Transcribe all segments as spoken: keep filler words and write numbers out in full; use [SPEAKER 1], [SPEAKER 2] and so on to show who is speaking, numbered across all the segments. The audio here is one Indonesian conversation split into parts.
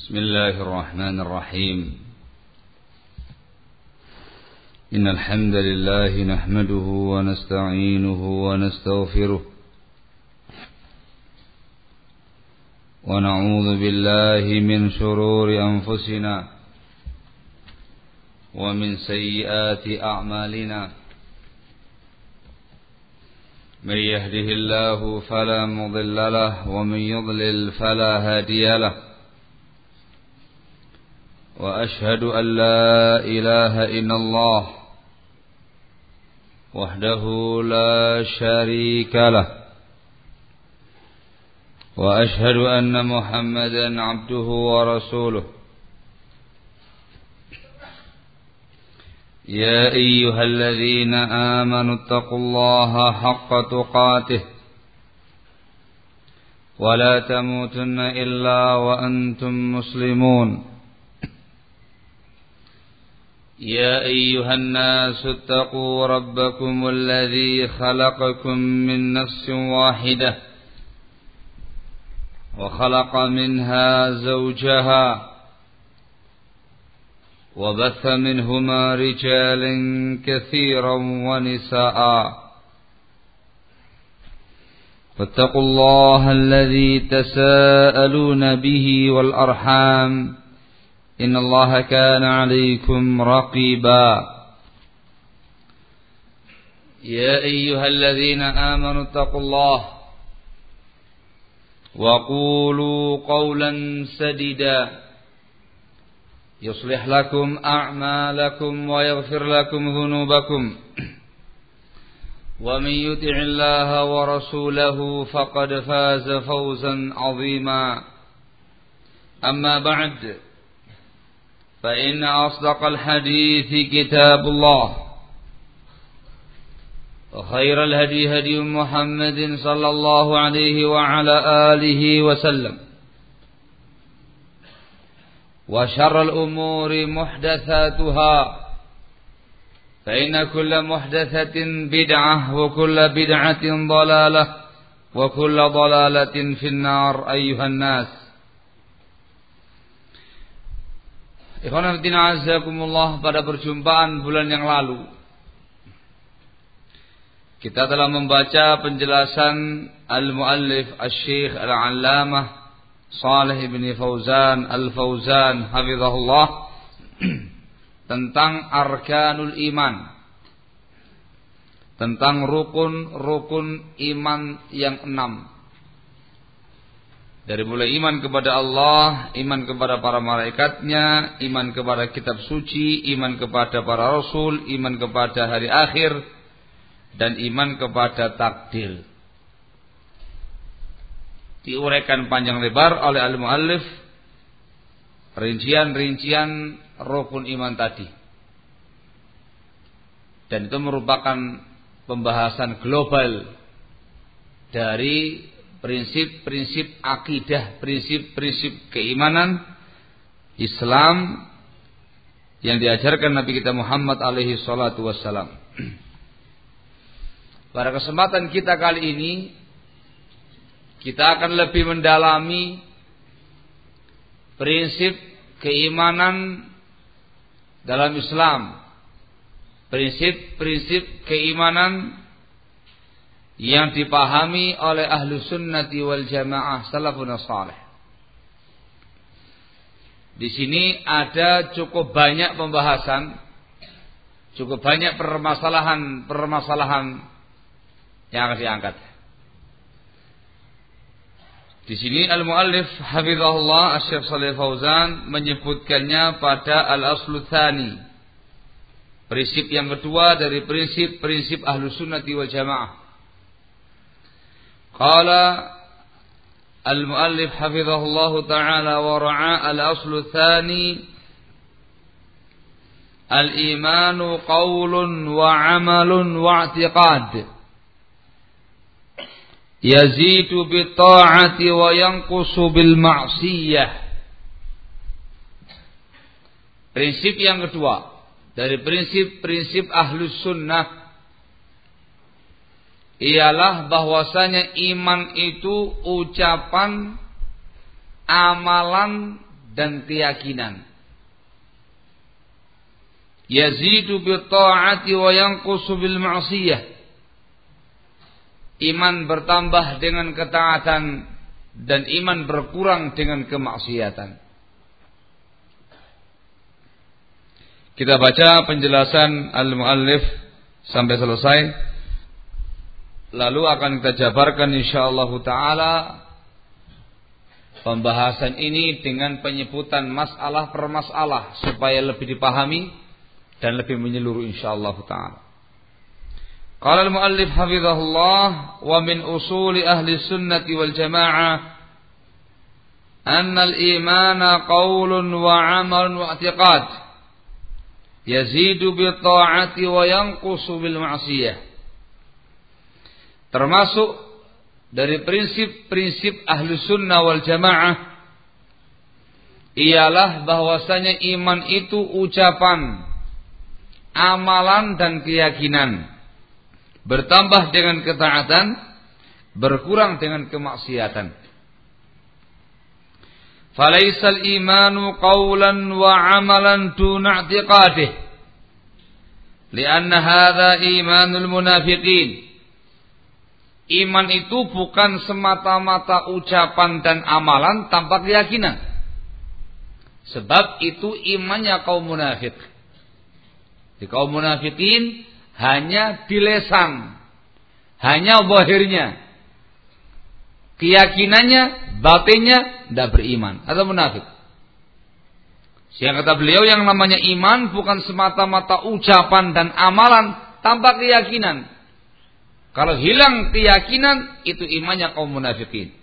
[SPEAKER 1] بسم الله الرحمن الرحيم إن الحمد لله نحمده ونستعينه ونستغفره ونعوذ بالله من شرور أنفسنا ومن سيئات أعمالنا من يهده الله فلا مضل له ومن يضلل فلا هادي له وأشهد أن لا إله إلا الله وحده لا شريك له وأشهد أن محمدا عبده ورسوله يا أيها الذين آمنوا اتقوا الله حق تقاته ولا تموتن إلا وأنتم مسلمون يا أيها الناس اتقوا ربكم الذي خلقكم من نفس واحدة وخلق منها زوجها وبث منهما رجالا كثيرا ونساء فاتقوا الله الذي تساءلون به والأرحام إن الله كان عليكم رقيبا يا أيها الذين آمنوا اتقوا الله وقولوا قولا سديدا يصلح لكم أعمالكم ويغفر لكم ذنوبكم ومن يطع الله ورسوله فقد فاز فوزا عظيما أما بعد فإن أصدق الحديث كتاب الله وخير الهدي هدي محمد صلى الله عليه وعلى آله وسلم وشر الأمور محدثاتها فإن كل محدثة بدعة وكل بدعة ضلالة وكل ضلالة في النار أيها الناس. Ikhwan fillah azakumullah, pada perjumpaan bulan yang lalu kita telah membaca penjelasan al-muallif asy-syekh al-allamah Shalih bin Fauzan al-Fauzan hafizahullah tentang arkanul iman, tentang rukun-rukun iman yang enam. Dari mulai iman kepada Allah, iman kepada para malaikatnya, iman kepada kitab suci, iman kepada para rasul, iman kepada hari akhir, dan iman kepada takdir. Diuraikan panjang lebar oleh al-muallif rincian-rincian rukun iman tadi. Dan itu merupakan pembahasan global dari prinsip-prinsip akidah, prinsip-prinsip keimanan Islam yang diajarkan Nabi kita Muhammad alaihi salatu wassalam. Pada kesempatan kita kali ini kita akan lebih mendalami prinsip keimanan dalam Islam, prinsip-prinsip keimanan yang dipahami oleh ahlu sunnati wal jamaah salafun salih. Di sini ada cukup banyak pembahasan, cukup banyak permasalahan-permasalahan yang akan diangkat. Di sini al-muallif hafizahullah Asy-Syaikh Shalih Fauzan menyebutkannya pada al-aslu tsani, prinsip yang kedua dari prinsip-prinsip ahlu sunnati wal jamaah. Qala al-muallif hafizahullahu ta'ala wa ra'a al-aslu tsani al-imanu qawlun wa 'amalun wa i'tiqad yazidu bi ta'ati wa yanqusu bil ma'siyah. Prinsip yang kedua dari prinsip-prinsip ahlus sunnah ialah bahwasanya iman itu ucapan, amalan, dan keyakinan. Yazidu bi ta'ati wa yanqusu bil ma'siyah. Iman bertambah dengan ketaatan dan iman berkurang dengan kemaksiatan. Kita baca penjelasan al-muallif sampai selesai. Lalu akan kita jabarkan insyaallah taala pembahasan ini dengan penyebutan masalah per masalah supaya lebih dipahami dan lebih menyeluruh insyaallah taala. Qala al-muallif hafizahullah wa min usuli ahli sunnati wal jamaah anna al-imana qaulun wa 'amalun wa i'tiqad yazidu bi ta'ati wa yanqusu bil ma'siyah. Termasuk dari prinsip-prinsip ahlu sunnah wal jamaah ialah bahwasanya iman itu ucapan, amalan dan keyakinan, bertambah dengan ketaatan, berkurang dengan kemaksiatan. Falaisal imanu qawlan wa amalan duna i'tiqadih lianna hadha imanul munafiqin. Iman itu bukan semata-mata ucapan dan amalan tanpa keyakinan, sebab itu imannya kaum munafik. Di kaum munafikin hanya di lesan, hanya zahirnya, keyakinannya, batinnya tidak beriman atau munafik. Sehingga kata beliau yang namanya iman bukan semata-mata ucapan dan amalan tanpa keyakinan. Kalau hilang keyakinan itu imannya kaum munafikin.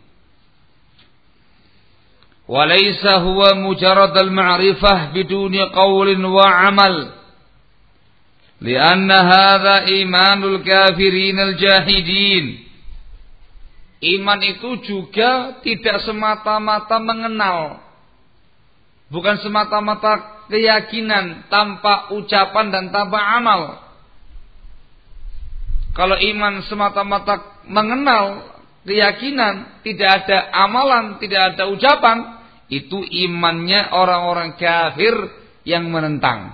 [SPEAKER 1] Walaysa huwa mujarrad al-ma'rifah biduni qawlin wa amal. Lianna hadha imanul kafirin al-jahidin. Iman itu juga tidak semata-mata mengenal, bukan semata-mata keyakinan tanpa ucapan dan tanpa amal. Kalau iman semata-mata mengenal keyakinan, tidak ada amalan, tidak ada ucapan, itu imannya orang-orang kafir yang menentang.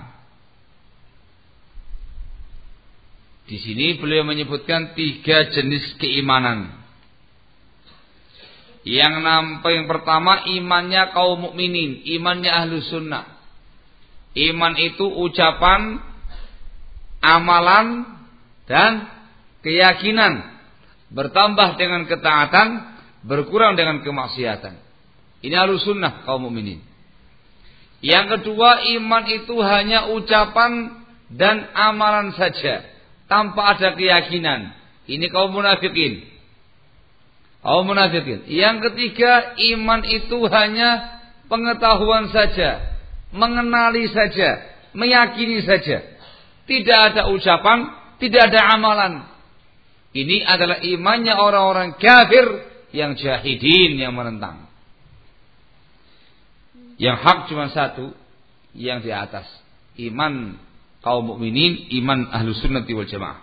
[SPEAKER 1] Di sini beliau menyebutkan tiga jenis keimanan. Yang nampak yang pertama imannya kaum mukminin, imannya ahlu sunnah. Iman itu ucapan, amalan dan keyakinan, bertambah dengan ketaatan, berkurang dengan kemaksiatan. Ini ahlu sunnah kaum mukminin. Yang kedua iman itu hanya ucapan dan amalan saja, tanpa ada keyakinan. Ini kaum munafikin. Kaum munafikin. Yang ketiga, iman itu hanya pengetahuan saja, mengenali saja, meyakini saja. Tidak ada ucapan, tidak ada amalan. Ini adalah imannya orang-orang kafir yang jahidin, yang menentang. Yang hak cuma satu, yang di atas. Iman kaum mukminin, iman ahlus sunnati wal jamaah.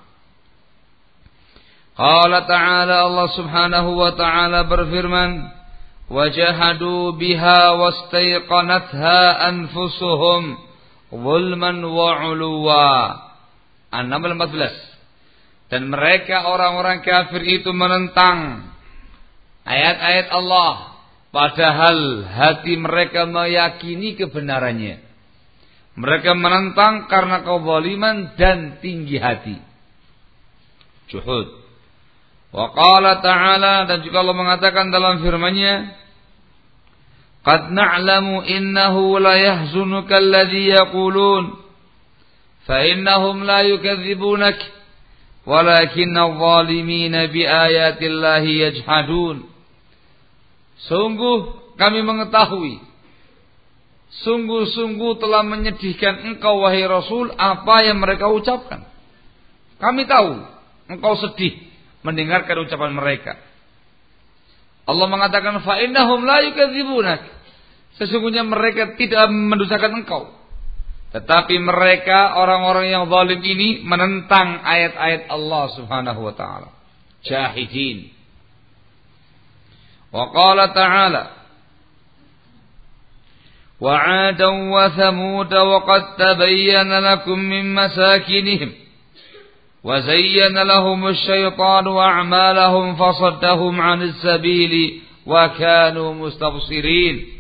[SPEAKER 1] Qala ta'ala, Allah subhanahu wa ta'ala berfirman, wajahadu biha wastaiqanatha anfusuhum zulman wa uluwa. An-Naml empat belas. Dan mereka orang-orang kafir itu menentang ayat-ayat Allah, padahal hati mereka meyakini kebenarannya. Mereka menentang karena kezaliman dan tinggi hati. Juhud. Wa qala ta'ala, dan juga Allah mengatakan dalam firman-Nya, qad na'lamu innahu la yahzunuka alladhi yaqulun fa innahum la yukadzibunak walakinna adh-dhalimina biayatillahi yajhadun. Sungguh kami mengetahui, sungguh-sungguh telah menyedihkan engkau wahai Rasul apa yang mereka ucapkan. Kami tahu engkau sedih mendengarkan ucapan mereka. Allah mengatakan fa innahum la yukadzibunak. Sesungguhnya mereka tidak mendustakan engkau. Tetapi mereka orang-orang yang zalim ini menentang ayat-ayat Allah Subhanahu wa taala. Jahidin. Wa qala ta'ala, wa 'adan wa thamud wa qad tabayyana lakum min masakinihim wa zayyana lahum asy-syaitanu a'malahum fasaddahum 'anis sabili wa kanu mustabsirin.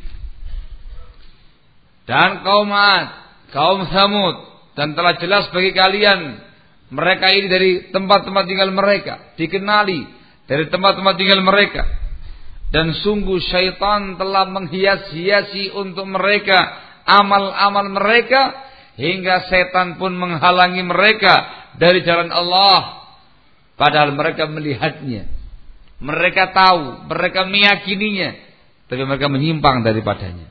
[SPEAKER 1] Dan kaum 'Ad, kaum Thamud, dan telah jelas bagi kalian mereka ini dari tempat-tempat tinggal mereka, dikenali dari tempat-tempat tinggal mereka. Dan sungguh syaitan telah menghias-hiasi untuk mereka amal-amal mereka, hingga setan pun menghalangi mereka dari jalan Allah. Padahal mereka melihatnya, mereka tahu, mereka meyakininya, tapi mereka menyimpang daripadanya.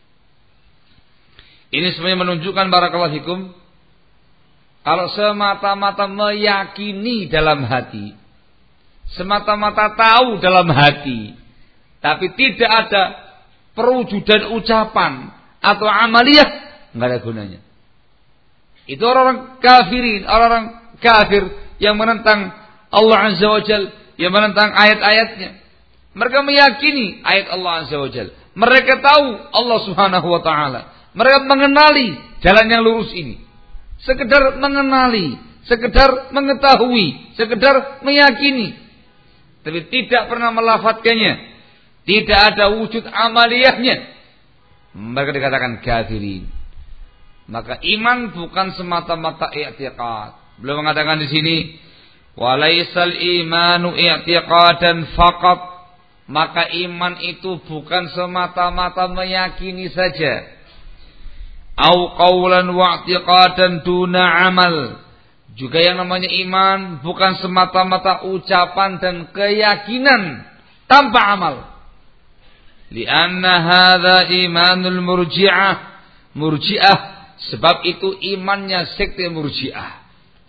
[SPEAKER 1] Ini sebenarnya menunjukkan barakallahu fikum, kalau semata-mata meyakini dalam hati, semata-mata tahu dalam hati, tapi tidak ada perwujudan ucapan atau amaliyah, nggak ada gunanya. Itu orang-orang kafirin, orang-orang kafir yang menentang Allah Azza wa Jalla, yang menentang ayat-ayatnya. Mereka meyakini ayat Allah Azza wa Jalla. Mereka tahu Allah Subhanahu wa Ta'ala. Mereka mengenali jalan yang lurus ini. Sekedar mengenali, sekedar mengetahui, sekedar meyakini, tapi tidak pernah melafadzkannya, tidak ada wujud amaliyahnya. Mereka dikatakan kafirin. Maka iman bukan semata-mata i'tiqad. Beliau mengatakan di sini, walaisal imanu i'tiqadan faqat. Maka iman itu bukan semata-mata meyakini saja. Au qawlan wa i'tiqadan duna amal. Juga yang namanya iman bukan semata-mata ucapan dan keyakinan tanpa amal. Lianna hadza imanul murji'ah. Murji'ah, sebab itu imannya sekte murji'ah.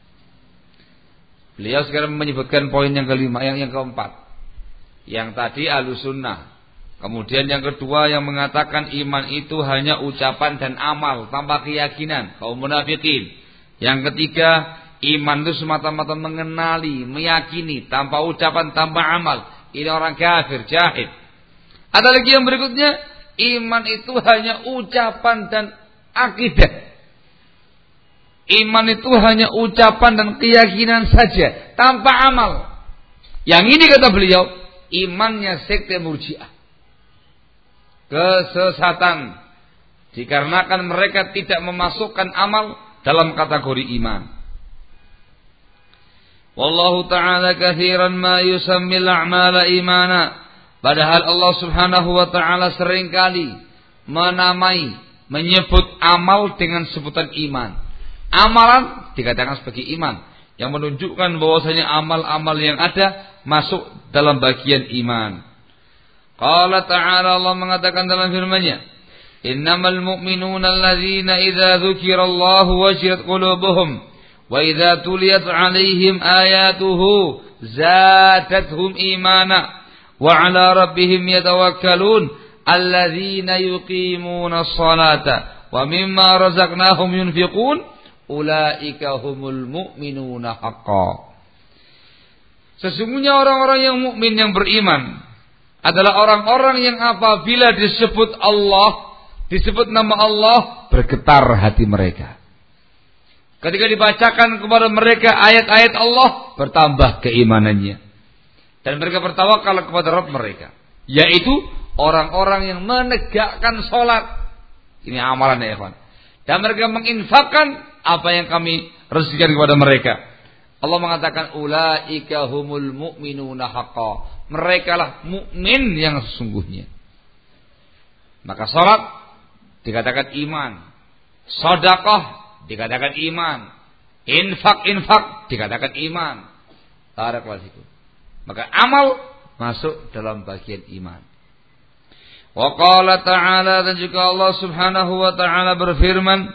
[SPEAKER 1] Beliau sekarang menyebutkan poin yang kelima, yang yang keempat. Yang tadi Ahlus Sunnah. Kemudian yang kedua yang mengatakan iman itu hanya ucapan dan amal tanpa keyakinan, kaum munafikin. Yang ketiga, iman itu semata-mata mengenali, meyakini tanpa ucapan, tanpa amal. Ini orang kafir, jahil. Ada lagi yang berikutnya, iman itu hanya ucapan dan akidah. Iman itu hanya ucapan dan keyakinan saja, tanpa amal. Yang ini kata beliau, imannya sekte murji'ah. Kesesatan, dikarenakan mereka tidak memasukkan amal dalam kategori iman. Wallahu ta'ala katsiran ma yusammil a'mala imana. Padahal Allah Subhanahu wa ta'ala seringkali menamai, menyebut amal dengan sebutan iman. Amalan dikatakan sebagai iman, yang menunjukkan bahwasanya amal-amal yang ada masuk dalam bagian iman. Qala ta'ala, Allah mengatakan dalam firman-Nya, innamal mu'minuna alladzina idza dzukirallahu wajilat qulubuhum wa idza tuliyat 'alaihim ayatuhu zadatuhum imana wa 'ala rabbihim yatawakkalun alladzina yuqimuna as-salata wa mimma razaqnahum yunfiqun ulaika humul mu'minuna haqqan. Sesungguhnya orang-orang yang mukmin yang beriman adalah orang-orang yang apabila disebut Allah, disebut nama Allah, bergetar hati mereka. Ketika dibacakan kepada mereka ayat-ayat Allah, bertambah keimanannya. Dan mereka bertawakal kepada Rabb mereka, yaitu orang-orang yang menegakkan sholat. Ini amalan ya ikhwan. Dan mereka menginfakkan apa yang kami rezekikan kepada mereka. Allah mengatakan ulaika humul mu'minuna haqqan. Mereka lah mukmin yang sesungguhnya. Maka salat dikatakan iman, sedekah dikatakan iman, infak-infak dikatakan iman. Barakallahu fikum. Maka amal masuk dalam bagian iman. Wa qala ta'ala, dan juga Allah Subhanahu wa ta'ala berfirman,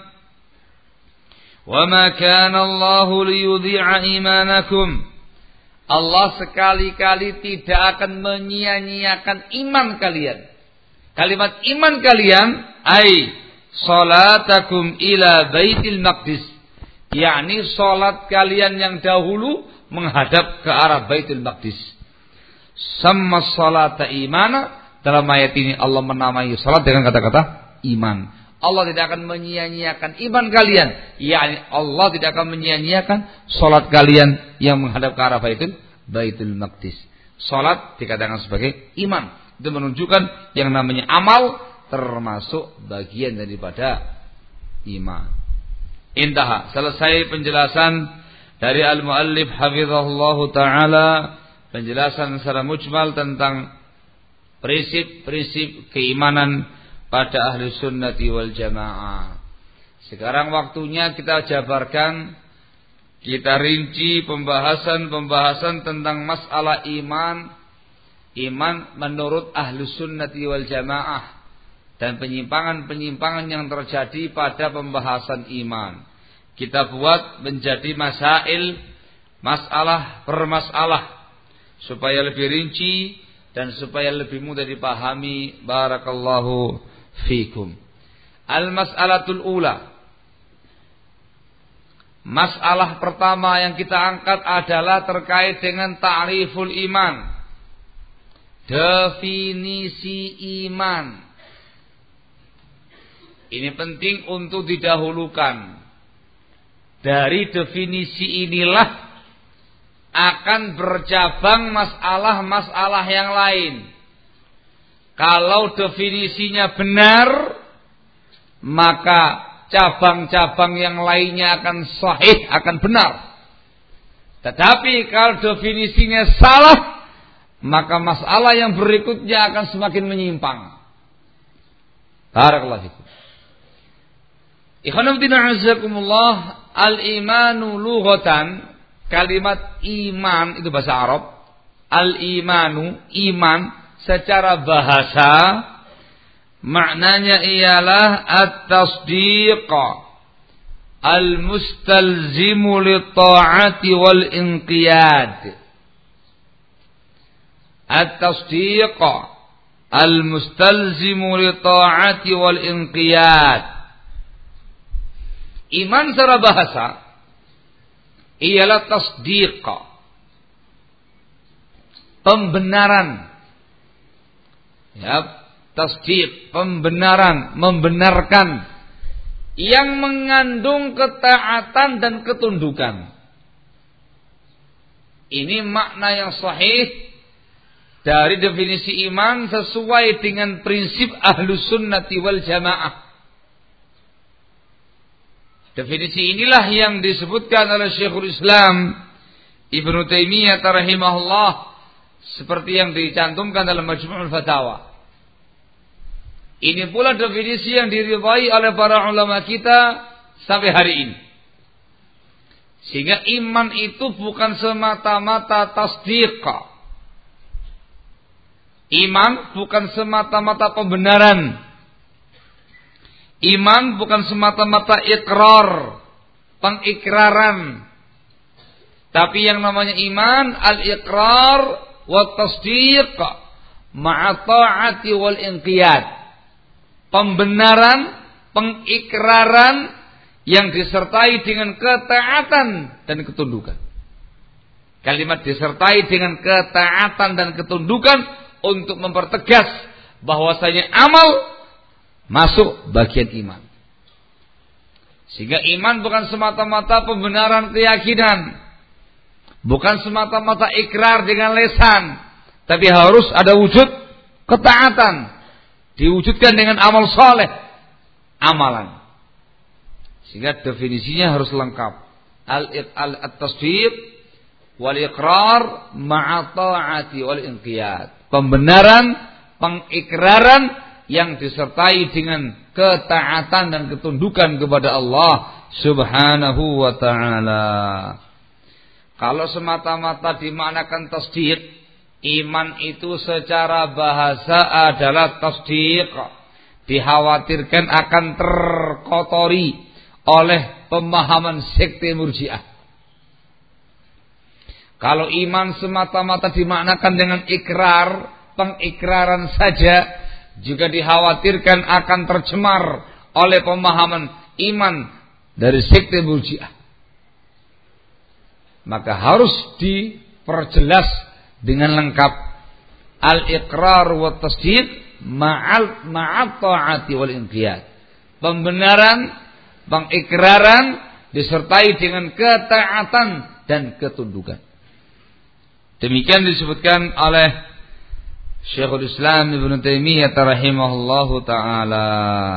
[SPEAKER 1] wa ma kana Allahu liyudhi'a imanakum. Allah sekali-kali tidak akan menyia-nyiakan iman kalian. Kalimat iman kalian, ai salatakum ila baitil maqdis, yakni salat kalian yang dahulu menghadap ke arah Baitul Maqdis. Sama salata imana, dalam ayat ini Allah menamai salat dengan kata-kata iman. Allah tidak akan menyia-nyiakan iman kalian. yakni Allah tidak akan menyia-nyiakan salat kalian yang menghadap ke arah Baitul Baitul Maqdis. Salat dikatakan sebagai iman. Itu menunjukkan yang namanya amal termasuk bagian daripada iman. Intaha, selesai penjelasan dari al-muallif hafizahullahu taala, penjelasan secara mujmal tentang prinsip-prinsip keimanan pada ahli sunnati wal jamaah. Sekarang waktunya kita jabarkan, kita rinci pembahasan-pembahasan tentang masalah iman, iman menurut ahli sunnati wal jamaah, dan penyimpangan-penyimpangan yang terjadi pada pembahasan iman. Kita buat menjadi masail, masalah per masalah, supaya lebih rinci dan supaya lebih mudah dipahami. Barakallahu fikum. Al-mas'alatul ula. Masalah pertama yang kita angkat adalah terkait dengan ta'riful iman. Definisi iman. Ini penting untuk didahulukan. Dari definisi inilah akan bercabang masalah-masalah yang lain. Kalau definisinya benar, maka cabang-cabang yang lainnya akan sahih, akan benar. Tetapi kalau definisinya salah, maka masalah yang berikutnya akan semakin menyimpang. Barakallahu fikum. Ikhwanuddin a'azzakumullah, al-imanu lughatan, kalimat iman itu bahasa Arab. Al-imanu, iman secara bahasa maknanya ialah at-tasdiq al-mustalzimu lit-ta'ati wal inqiyad. At-tasdiq al-mustalzimu lit-ta'ati wal inqiyad. Iman secara bahasa ialah tasdiq, pembenaran. Ya, tasdiq, pembenaran, membenarkan, yang mengandung ketaatan dan ketundukan. Ini makna yang sahih dari definisi iman sesuai dengan prinsip Ahlus Sunnati wal Jamaah. Definisi inilah yang disebutkan oleh Syekhul Islam Ibnu Taimiyah rahimahullah, seperti yang dicantumkan dalam Majmu'ul Fatawa. Ini pula definisi yang diridhai oleh para ulama kita sampai hari ini. Sehingga iman itu bukan semata-mata tasdiq. Iman bukan semata-mata pembenaran. Iman bukan semata-mata ikrar, pengikraran. Tapi yang namanya iman, al-iqrar wa tasdiq ma'a ta'ati wal inqiyad. Pembenaran, pengikraran yang disertai dengan ketaatan dan ketundukan. Kalimat disertai dengan ketaatan dan ketundukan untuk mempertegas bahwasanya amal masuk bagian iman. Sehingga iman bukan semata-mata pembenaran keyakinan, bukan semata-mata ikrar dengan lisan, tapi harus ada wujud ketaatan, diwujudkan dengan amal saleh, amalan. Sehingga definisinya harus lengkap. Al-tasdiq wal iqrar ma'a ta'ati wal inqiyad. Pembenaran, pengikraran yang disertai dengan ketaatan dan ketundukan kepada Allah Subhanahu wa ta'ala. Kalau semata-mata dimanakan tasdiq, iman itu secara bahasa adalah tasdiq, dikhawatirkan akan terkotori oleh pemahaman sekte Murji'ah. Kalau iman semata-mata dimaknakan dengan ikrar, pengikraran saja, juga dikhawatirkan akan tercemar oleh pemahaman iman dari sekte Murji'ah. Maka harus diperjelas dengan lengkap. Al-iqrar wa tasdiq ma'al ma'at ta'ati wal inqiyad. Pembenaran, pengikraran disertai dengan ketaatan dan ketundukan. Demikian disebutkan oleh Syekhul Islam Ibnu Taimiyah rahimahullahu taala.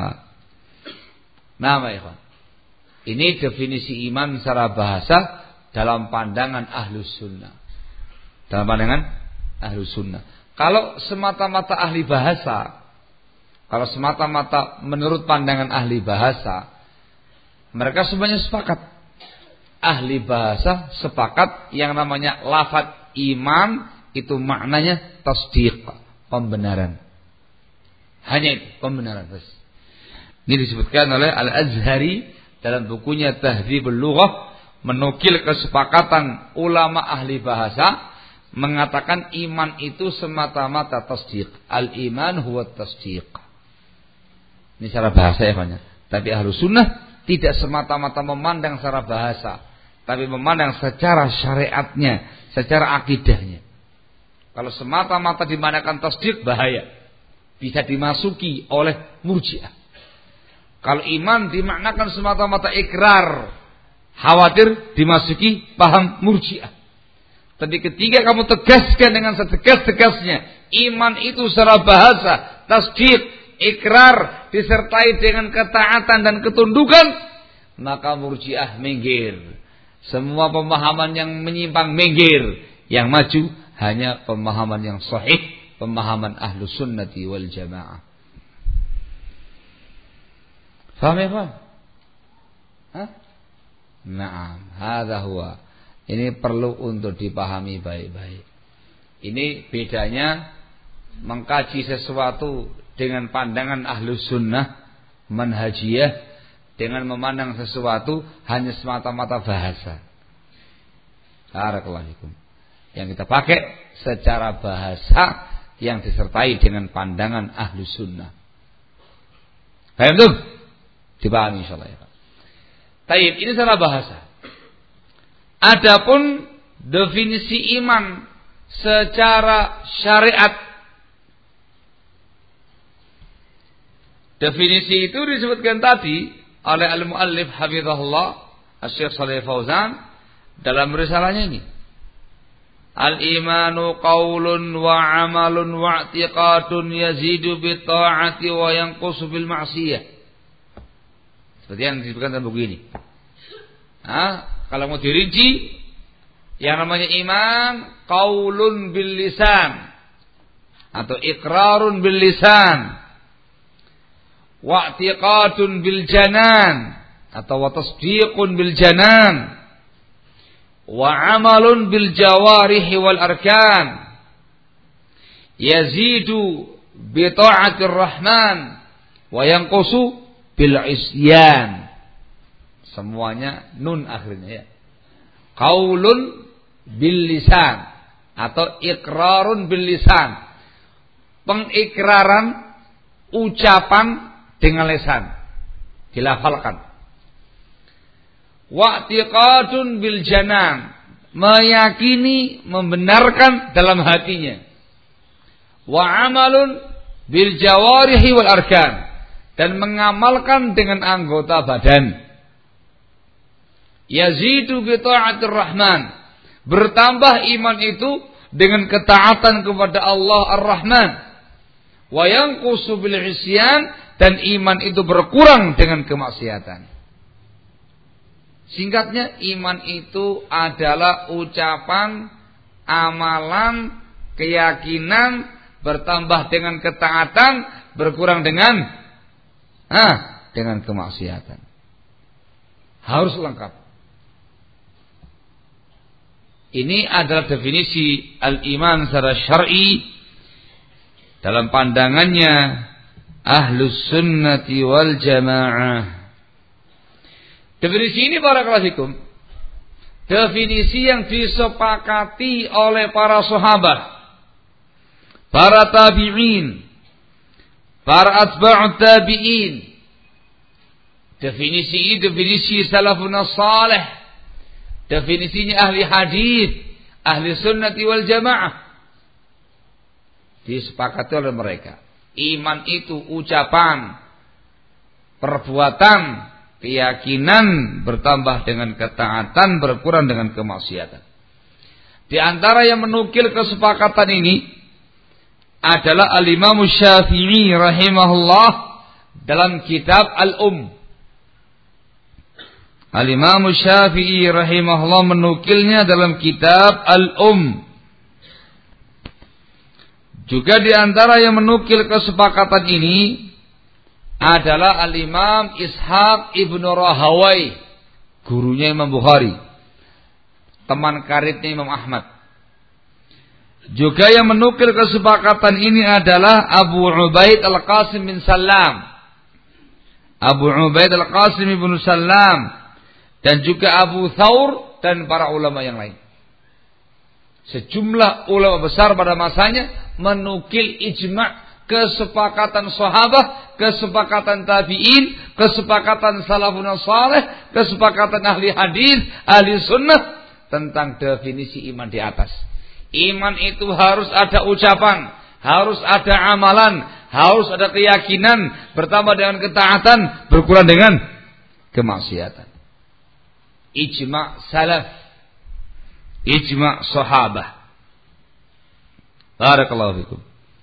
[SPEAKER 1] Nah, ikhwan. Ini definisi iman secara bahasa dalam pandangan Ahlus Sunnah. Dalam pandangan Ahlus Sunnah. Kalau semata-mata ahli bahasa, kalau semata-mata menurut pandangan ahli bahasa, mereka semuanya sepakat. Ahli bahasa sepakat yang namanya lafaz iman itu maknanya tasdiq, pembenaran. Hanya itu, pembenaran. Ini disebutkan oleh Al-Azhari dalam bukunya Tahdzibul Lughah, menukil kesepakatan ulama ahli bahasa mengatakan iman itu semata-mata tasdiq. Al-iman huwa tasdiq. Ini secara bahasa ya banyak. Tapi Ahlus Sunnah tidak semata-mata memandang secara bahasa, tapi memandang secara syariatnya, secara akidahnya. Kalau semata-mata dimanakan tasdiq bahaya, bisa dimasuki oleh Murji'ah. Kalau iman dimaknakan semata-mata ikrar, khawatir dimasuki paham Murji'ah. Tapi ketika kamu tegaskan dengan setegas-tegasnya, iman itu secara bahasa, tasdiq, ikrar, disertai dengan ketaatan dan ketundukan, maka Murji'ah minggir. Semua pemahaman yang menyimpang minggir. Yang maju hanya pemahaman yang sahih, pemahaman Ahlus Sunnati wal Jamaah. Faham ya, Pak? Hah? Naam, hadza huwa. Ini perlu untuk dipahami baik-baik. Ini bedanya mengkaji sesuatu dengan pandangan Ahlus Sunnah manhajiyah dengan memandang sesuatu hanya semata-mata bahasa. Barakallahu fikum. Yang kita pakai secara bahasa yang disertai dengan pandangan Ahlus Sunnah. Paham tuh? Dipahami insyaallah ya. Taib, ini secara bahasa. Adapun definisi iman secara syariat, definisi itu disebutkan tadi oleh al-muallif hafizahullah Asy-Syaikh Shalih Fauzan dalam risalahnya ini. Al-imanu qaulun wa amalun wa i'tiqadun yazidu bi ta'ati wa yanqusu bil ma'siyah. Seperti yang disebutkan dalam buku ini. Nah, kalau mau dirinci, yang namanya iman qaulun bil lisan atau iqrarun bil lisan, wa i'tiqadun bil janan atau wa tasdiqun bil janan, wa amalun bil jawarihi wal arkan, yazidu bi ta'atir rahman wa yanqusu bil isyan. Semuanya nun akhirnya ya. Qaulun bil lisan atau iqrarun bil lisan, pengikraran, ucapan dengan lisan, dilafalkan. Wa'tiqadun bil janan, meyakini, membenarkan dalam hatinya. Wa amalun bil jawarihi wal arkan, dan mengamalkan dengan anggota badan. Yazidu bi ta'atir rahman, bertambah iman itu dengan ketaatan kepada Allah Ar-Rahman. Wa yanqusu bil isyan, dan iman itu berkurang dengan kemaksiatan. Singkatnya, iman itu adalah ucapan, amalan, keyakinan, bertambah dengan ketaatan, berkurang dengan ah, dengan kemaksiatan. Harus lengkap. Ini adalah definisi al-iman secara syar'i dalam pandangannya Ahlus Sunnati wal Jamaah. Definisi ini barakallahu fikum, definisi yang disepakati oleh para sahabat, para tabi'in, para atba'ut tabi'in. Definisi ini definisi salafun salih. Definisinya ahli hadis, ahli sunnati wal jamaah. Disepakati oleh mereka. Iman itu ucapan, perbuatan, keyakinan, bertambah dengan ketaatan, berkurang dengan kemaksiatan. Di antara yang menukil kesepakatan ini adalah Al-Imam Syafi'i rahimahullah dalam kitab Al-Um. Al-Imam Syafi'i rahimahullah menukilnya dalam kitab Al-Um. Juga di antara yang menukil kesepakatan ini adalah Al-Imam Ishaq Ibnu Rahawai, gurunya Imam Bukhari, teman karibnya Imam Ahmad. Juga yang menukil kesepakatan ini adalah Abu Ubaid Al-Qasim bin Salam, Abu Ubaid Al-Qasim bin Salam, dan juga Abu Thawr dan para ulama yang lain. Sejumlah ulama besar pada masanya menukil ijma', kesepakatan sahabat, kesepakatan tabi'in, kesepakatan salafun saleh, kesepakatan ahli hadis, ahli sunnah tentang definisi iman di atas. Iman itu harus ada ucapan, harus ada amalan, harus ada keyakinan, bertambah dengan ketaatan, berkurang dengan kemaksiatan. Ijma' salaf, ijma' sahabah. Barakallahu fikum.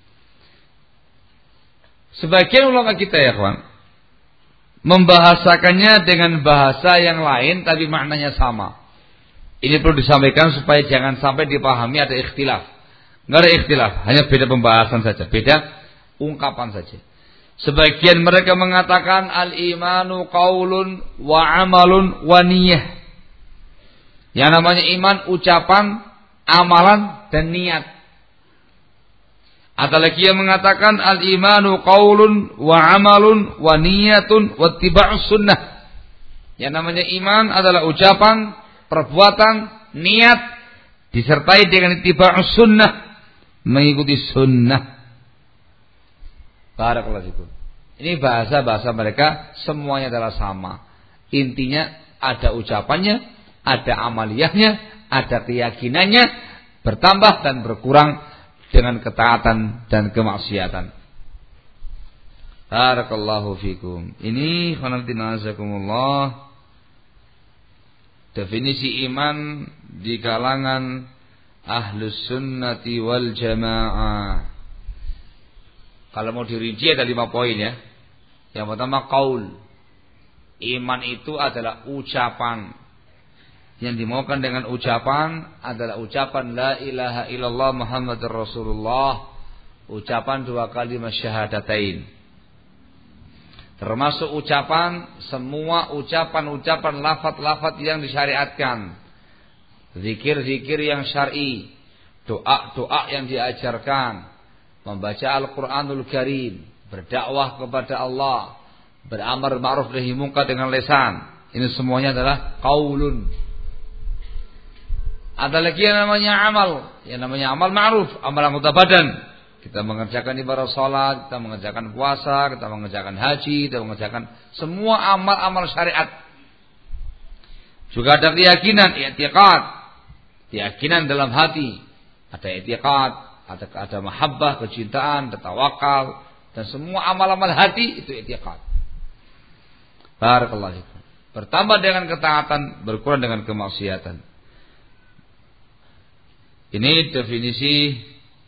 [SPEAKER 1] Sebagian ulama kita ya kawan, membahasakannya dengan bahasa yang lain tapi maknanya sama. Ini perlu disampaikan supaya jangan sampai dipahami ada ikhtilaf. Enggak ada ikhtilaf, hanya beda pembahasan saja, beda ungkapan saja. Sebagian mereka mengatakan al-imanu qaulun wa amalun wa niyyah. Yang namanya iman ucapan, amalan dan niat. Ada lagi yang mengatakan al-imanu qaulun wa amalun wa niyatun wa ittiba'us sunnah. Yang namanya iman adalah ucapan, perbuatan, niat disertai dengan ittiba'us sunnah, mengikuti sunnah. Barakallahu fikum. Ini bahasa-bahasa mereka semuanya adalah sama. Intinya ada ucapannya, ada amaliyahnya, ada keyakinannya, bertambah dan berkurang dengan ketaatan dan kemaksiatan. Barakallahu fikum. Ini khanatina azakumullah, definisi iman di kalangan ahlus sunnati wal jamaah. Kalau mau dirinci ada lima poin ya. Yang pertama qaul. Iman itu adalah ucapan. Yang dimaukan dengan ucapan adalah ucapan la ilaha illallah Muhammadur Rasulullah, ucapan dua kalimat syahadatain. Termasuk ucapan semua ucapan-ucapan lafaz-lafaz yang disyariatkan, zikir-zikir yang syar'i, doa-doa yang diajarkan, membaca Al-Qur'anul Karim, berdakwah kepada Allah, beramar ma'ruf nahi munkar dengan lisan. Ini semuanya adalah qaulun. Ada lagi yang namanya amal, yang namanya amal ma'ruf, amal anggota badan. Kita mengerjakan ibadah salat, kita mengerjakan puasa, kita mengerjakan haji, kita mengerjakan semua amal-amal syariat. Juga ada keyakinan, i'tiqad, keyakinan dalam hati. Ada i'tiqad, ada ada mahabbah, kecintaan, ada tawakal, dan semua amal-amal hati itu i'tiqad. Barakallahu fikum. Bertambah dengan ketaatan, berkurang dengan kemaksiatan. Ini definisi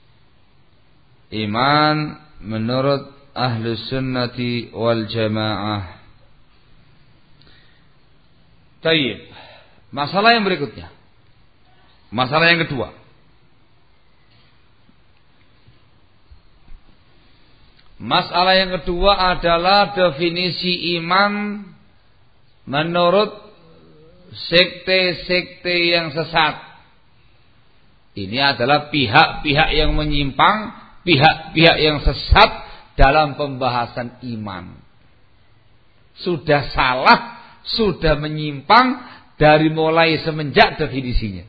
[SPEAKER 1] iman menurut ahlus sunnati wal jamaah. Tayyib. Masalah yang berikutnya. Masalah yang kedua. Masalah yang kedua adalah definisi iman menurut sekte-sekte yang sesat. Ini adalah pihak-pihak yang menyimpang, pihak-pihak yang sesat dalam pembahasan iman. Sudah salah, sudah menyimpang dari mulai semenjak definisinya.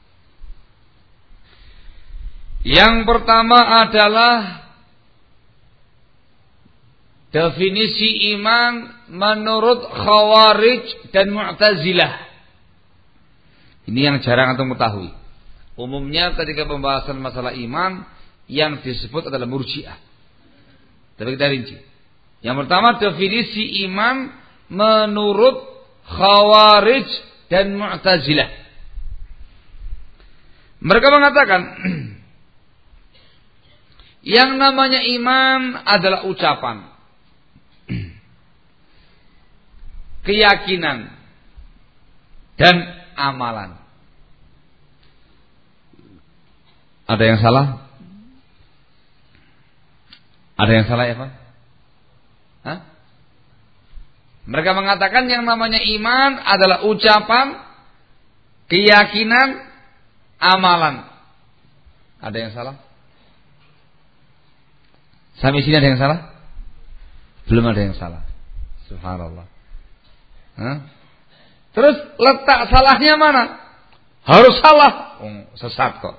[SPEAKER 1] Yang pertama adalah definisi iman menurut Khawarij dan Mu'tazilah. Ini yang jarang antum ketahui. Umumnya ketika pembahasan masalah iman yang disebut adalah Murji'ah. Tapi kita rinci. Yang pertama, definisi iman menurut Khawarij dan Mu'tazilah. Mereka mengatakan yang namanya iman adalah ucapan, keyakinan, dan amalan. Ada yang salah? Ada yang salah ya Pak? Hah? Mereka mengatakan yang namanya iman adalah ucapan, keyakinan, amalan. Ada yang salah? Sampai sini ada yang salah? Belum ada yang salah. Subhanallah. Hah? Terus letak salahnya mana? Harus salah. Oh, sesat kok.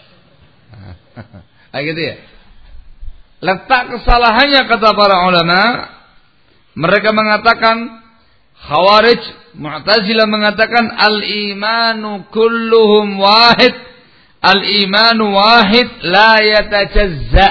[SPEAKER 1] Nah, gitu ya. Letak kesalahannya kata para ulama, mereka mengatakan Khawarij, Mu'tazilah mengatakan al-imanu kulluhum wahid, al-imanu wahid la yatajazza.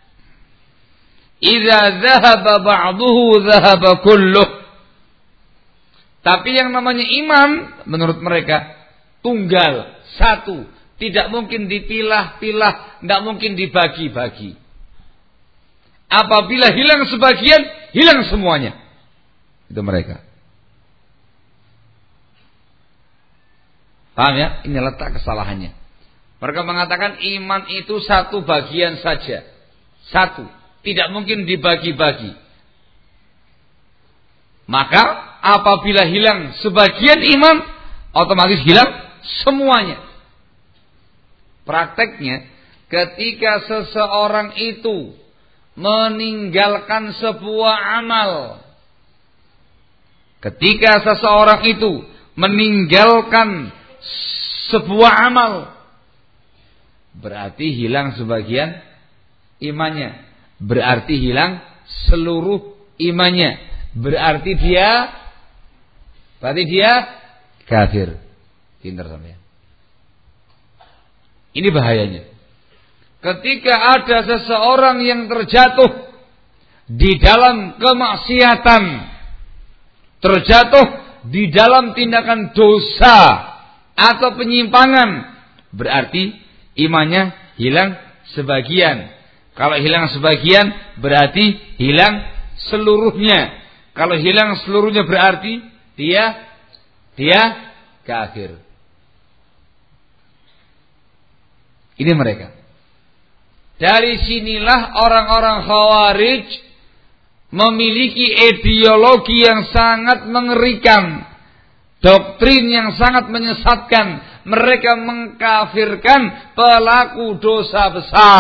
[SPEAKER 1] Idza dhahaba ba'duhu dhahaba kulluh. Tapi yang namanya iman menurut mereka tunggal, satu, tidak mungkin dipilah-pilah, tidak mungkin dibagi-bagi. Apabila hilang sebagian, hilang semuanya. Itu mereka. Paham ya? Ini letak kesalahannya. Mereka mengatakan iman itu satu bagian saja. Satu. Tidak mungkin dibagi-bagi. Maka apabila hilang sebagian iman, otomatis hilang semuanya. Prakteknya, ketika seseorang itu meninggalkan sebuah amal, ketika seseorang itu meninggalkan sebuah amal, berarti hilang sebagian imannya, berarti hilang seluruh imannya, berarti dia berarti dia kafir. Pintar sampean. Ini bahayanya. Ketika ada seseorang yang terjatuh di dalam kemaksiatan, terjatuh di dalam tindakan dosa atau penyimpangan, berarti imannya hilang sebagian. Kalau hilang sebagian, berarti hilang seluruhnya. Kalau hilang seluruhnya, berarti dia dia kafir. Ini mereka. Dari sinilah orang-orang Khawarij memiliki ideologi yang sangat mengerikan, doktrin yang sangat menyesatkan. Mereka mengkafirkan pelaku dosa besar.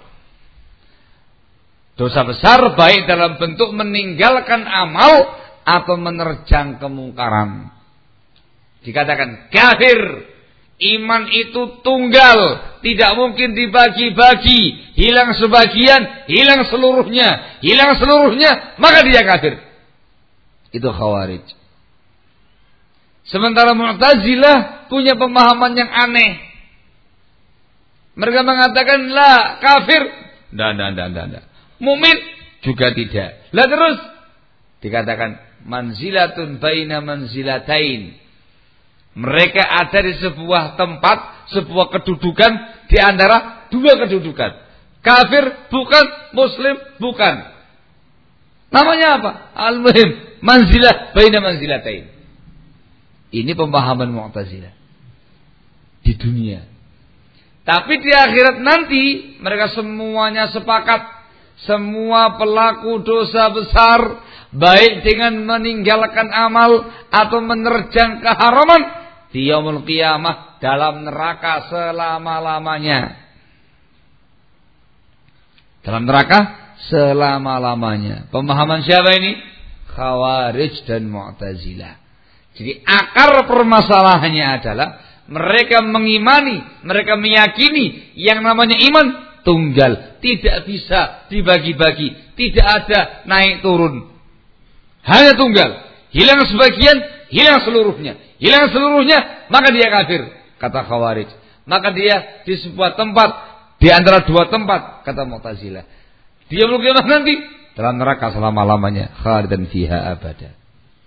[SPEAKER 1] Dosa besar baik dalam bentuk meninggalkan amal atau menerjang kemungkaran. Dikatakan kafir. Iman itu tunggal, tidak mungkin dibagi-bagi. Hilang sebagian, hilang seluruhnya. Hilang seluruhnya, maka dia kafir. Itu Khawarij. Sementara Mu'tazilah punya pemahaman yang aneh. Mereka mengatakan la kafir, dan dan dan dan. Mukmin juga tidak. Lah terus dikatakan manzilatun baina manzilatain. Mereka ada di sebuah tempat, sebuah kedudukan di antara dua kedudukan. Kafir bukan, muslim bukan. Namanya apa? Al-muhim, manzilah baina manzilatain. Ini pemahaman Mu'tazilah di dunia. Tapi di akhirat nanti mereka semuanya sepakat, semua pelaku dosa besar, baik dengan meninggalkan amal atau menerjang keharaman, di yaumul qiyamah dalam neraka selama-lamanya. Dalam neraka selama-lamanya. Pemahaman siapa ini? Khawarij dan Mu'tazilah. Jadi akar permasalahannya adalah mereka mengimani, mereka meyakini yang namanya iman tunggal, tidak bisa dibagi-bagi, tidak ada naik turun. Hanya tunggal. Hilang sebagian, hilang seluruhnya. Hilang seluruhnya, maka dia kafir, kata Khawarij. Maka dia di sebuah tempat, di antara dua tempat, kata Mu'tazilah. Dia belum kiamat nanti, dalam neraka selama-lamanya, khalidan fiha abada.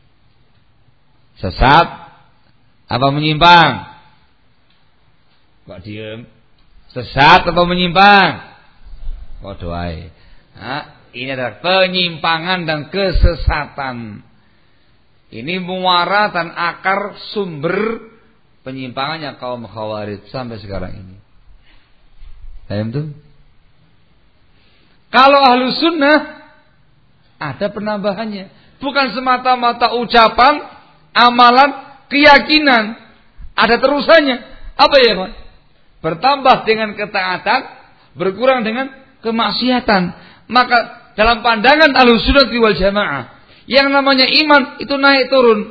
[SPEAKER 1] Sesat apa menyimpang? Kok diem? Sesat atau menyimpang? Kok doai? Nah, ini adalah penyimpangan dan kesesatan. Ini muara dan akar sumber penyimpangannya kaum Khawarij sampai sekarang ini. Paham tuh? Kalau ahlu sunnah ada penambahannya, bukan semata-mata ucapan, amalan, keyakinan, ada terusannya. Apa ya, Pak? Bertambah dengan ketaatan, berkurang dengan kemaksiatan. Maka dalam pandangan ahlu sunnah wal jamaah, yang namanya iman itu naik turun.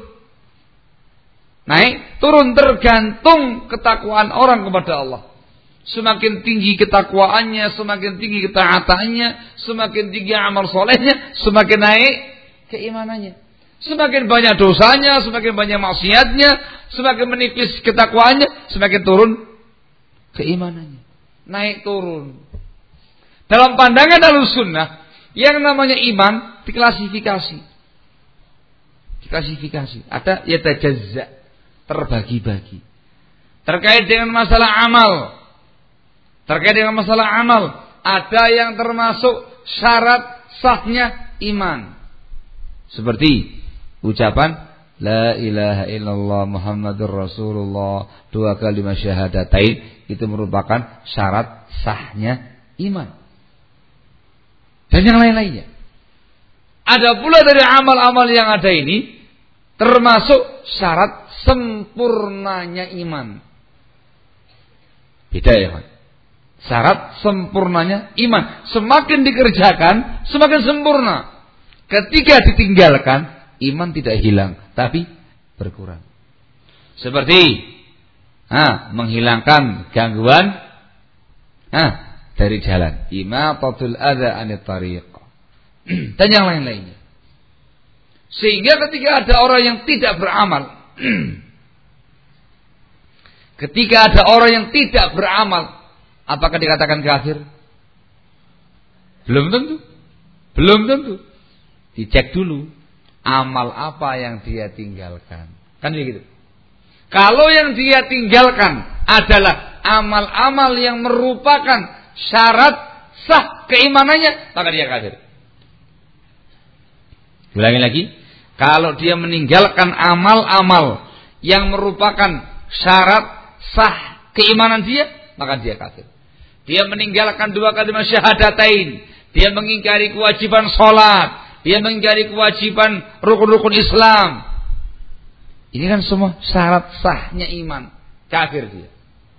[SPEAKER 1] Naik turun tergantung ketakwaan orang kepada Allah. Semakin tinggi ketakwaannya, semakin tinggi ketaatannya, semakin tinggi amal solehnya, semakin naik keimanannya. Semakin banyak dosanya, semakin banyak maksiatnya, semakin menipis ketakwaannya, semakin turun keimanannya. Naik turun. Dalam pandangan Ahlussunnah, yang namanya iman diklasifikasi. Klasifikasi, ada yatajazza, terbagi-bagi. Terkait dengan masalah amal, terkait dengan masalah amal, ada yang termasuk syarat sahnya iman. Seperti ucapan la ilaha illallah Muhammadur Rasulullah, dua kalimat syahadatain, itu merupakan syarat sahnya iman. Dan yang lain-lainnya. Ada pula dari amal-amal yang ada ini termasuk syarat sempurnanya iman. Beda ya, Pak. Syarat sempurnanya iman. Semakin dikerjakan, semakin sempurna. Ketika ditinggalkan, iman tidak hilang, tapi berkurang. Seperti ah, menghilangkan gangguan ah, dari jalan. Imatatul adza anit tariq. Dan yang lain-lainnya. Sehingga ketika ada orang yang tidak beramal, ketika ada orang yang tidak beramal, apakah dikatakan kafir? Belum tentu. Belum tentu. Dicek dulu amal apa yang dia tinggalkan. Kan begitu. Kalau yang dia tinggalkan adalah amal-amal yang merupakan syarat sah keimanannya, maka dia kafir. Ulangi lagi, kalau dia meninggalkan amal-amal yang merupakan syarat sah keimanan dia, maka dia kafir. Dia meninggalkan dua kalimat syahadatain, dia mengingkari kewajiban sholat, dia mengingkari kewajiban rukun-rukun Islam. Ini kan semua syarat sahnya iman, kafir dia.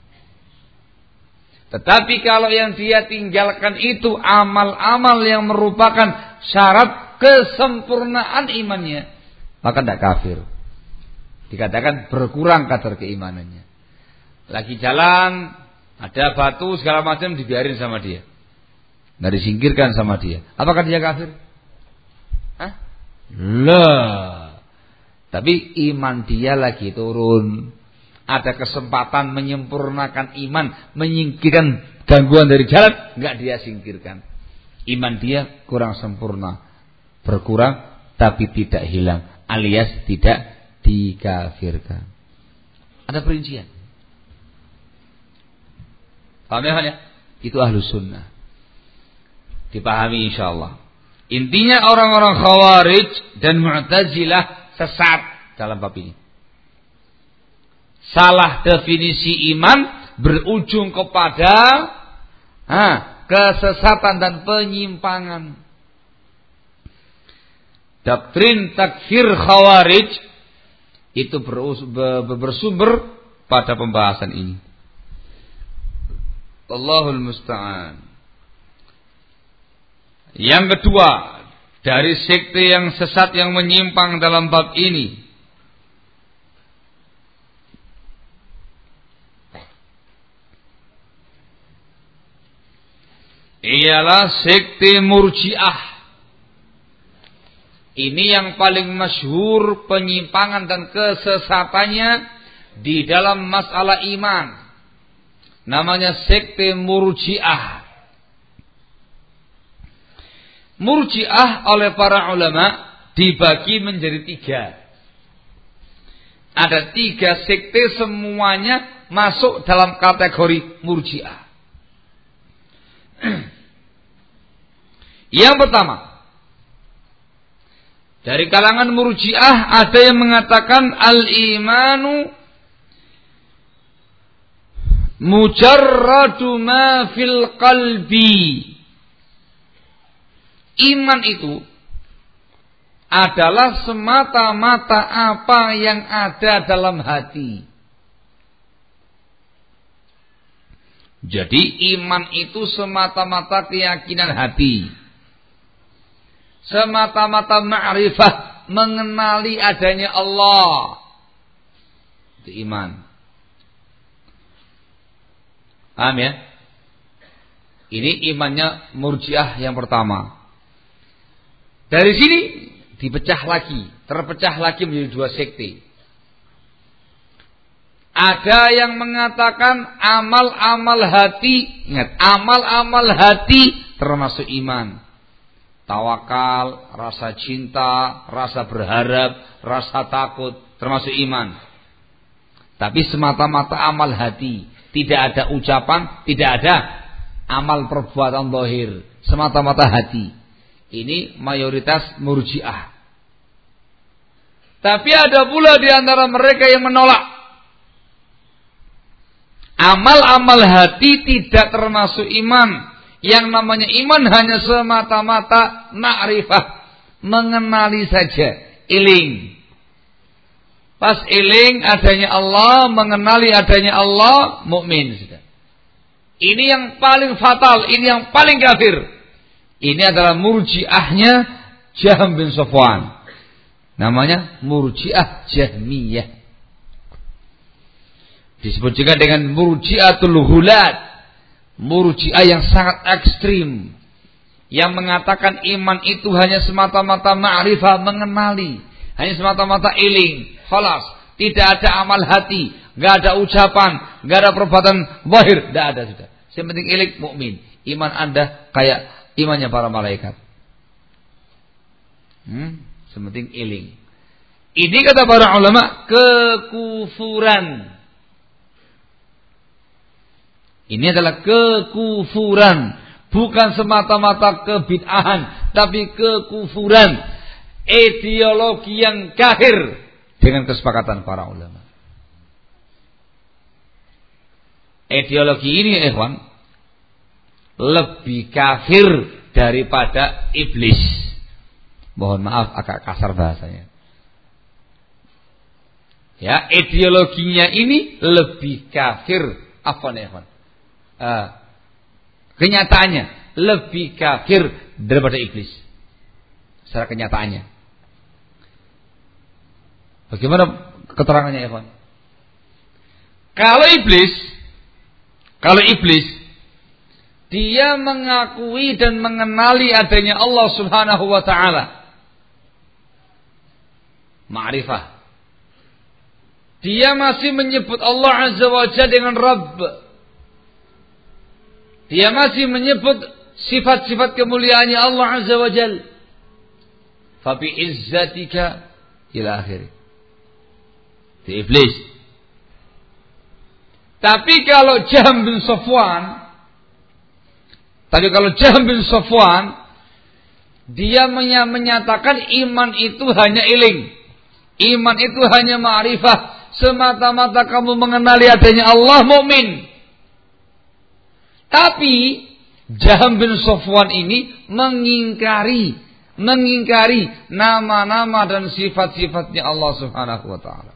[SPEAKER 1] Tetapi kalau yang dia tinggalkan itu amal-amal yang merupakan syarat kesempurnaan imannya, maka tidak kafir. Dikatakan berkurang kadar keimanannya. Lagi jalan, ada batu segala macam dibiarin sama dia, nggak disingkirkan sama dia. Apakah dia kafir? Hah? Lah. Tapi iman dia lagi turun. Ada kesempatan menyempurnakan iman, menyingkirkan gangguan dari jalan, nggak dia singkirkan. Iman dia kurang sempurna, berkurang tapi tidak hilang, alias tidak dikafirkan. Ada perincian. Paham ya? Itu Ahlus Sunnah. Dipahami insyaallah. Intinya orang-orang Khawarij dan Mu'tazilah sesat dalam bab ini. Salah definisi iman berujung kepada ah, kesesatan dan penyimpangan. Doktrin takfir Khawarij itu bersumber pada pembahasan ini. Allahul musta'an. Yang kedua, dari sekte yang sesat yang menyimpang dalam bab ini, ialah sekte Murji'ah. Ini yang paling masyhur penyimpangan dan kesesatannya di dalam masalah iman. Namanya sekte Murji'ah. Murji'ah oleh para ulama dibagi menjadi tiga. Ada tiga sekte, semuanya masuk dalam kategori Murji'ah. Yang pertama, dari kalangan Murji'ah ada yang mengatakan al-imanu mujarradu ma fil qalbi. Iman itu adalah semata-mata apa yang ada dalam hati. Jadi iman itu semata-mata keyakinan hati. Semata-mata ma'rifah, mengenali adanya Allah. Itu iman. Paham ya? Ini imannya Murji'ah yang pertama. Dari sini dipecah lagi, terpecah lagi menjadi dua sekte. Ada yang mengatakan amal-amal hati, ingat, amal-amal hati termasuk iman. Tawakal, rasa cinta, rasa berharap, rasa takut termasuk iman. Tapi semata-mata amal hati, tidak ada ucapan, tidak ada amal perbuatan zahir, semata-mata hati. Ini mayoritas Murji'ah. Tapi ada pula di antara mereka yang menolak. Amal-amal hati tidak termasuk iman. Yang namanya iman hanya semata-mata ma'rifah, mengenali saja, iling. Pas iling adanya Allah, mengenali adanya Allah, mukmin sudah. Ini yang paling fatal, ini yang paling kafir. Ini adalah Murji'ahnya Jahm bin Safwan. Namanya Murji'ah Jahmiyah. Disebut juga dengan Murji'atul Ghulat. Murji'ah yang sangat ekstrim, yang mengatakan iman itu hanya semata-mata ma'rifah, mengenali, hanya semata-mata iling, khalas, tidak ada amal hati, enggak ada ucapan, enggak ada perbuatan zahir, enggak ada sudah. Yang penting iling, mukmin. Iman Anda kayak imannya para malaikat. Hmm, sementing iling. Ini kata para ulama kekufuran. Ini adalah kekufuran, bukan semata-mata kebid'ahan, tapi kekufuran, ideologi yang kafir dengan kesepakatan para ulama. Ideologi ini, ikhwan, lebih kafir daripada iblis. Mohon maaf agak kasar bahasanya. Ya, ideologinya ini lebih kafir. Apa nih, ikhwan? Uh, kenyataannya lebih kafir daripada iblis. Secara kenyataannya. Bagaimana keterangannya, ikhwan? Kalau iblis, kalau iblis dia mengakui dan mengenali adanya Allah Subhanahu wa taala. Ma'rifah. Dia masih menyebut Allah Azza wa Jalla dengan Rabb. Dia masih menyebut sifat-sifat kemuliaannya Allah Azza wa Jalla. Fa bi izzatika ila akhir. Di iblis. Tapi kalau Jahm bin Safwan, tapi kalau Jahm bin Safwan, dia menyatakan iman itu hanya iling. Iman itu hanya ma'rifah. Semata-mata kamu mengenali adanya Allah, mukmin. Tapi Jahm bin Safwan ini mengingkari, mengingkari nama-nama dan sifat-sifatnya Allah Subhanahu wa taala.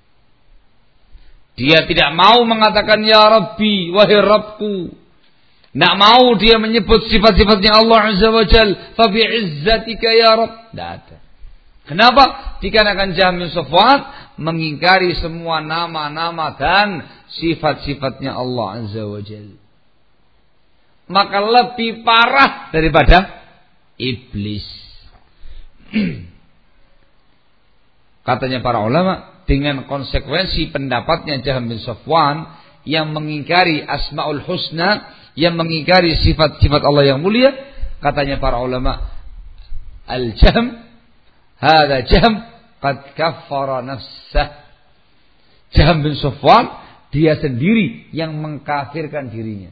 [SPEAKER 1] Dia tidak mau mengatakan ya Rabbi, wahai Rabbku. Tidak mau dia menyebut sifat-sifatnya Allah Azza wa Jalla. Fa bi'izzatika ya Rabb. Tidak ada. Kenapa? Dikarenakan Jahm bin Safwan mengingkari semua nama-nama dan sifat-sifatnya Allah Azza wa Jalla. Maka lebih parah daripada iblis. Katanya para ulama, dengan konsekuensi pendapatnya Jahm bin Safwan yang mengingkari Asmaul Husna, yang mengingkari sifat-sifat Allah yang mulia, katanya para ulama, Al-Jahm, hadza Jahm qad kaffara nafsah. Jahm bin Safwan, dia sendiri yang mengkafirkan dirinya.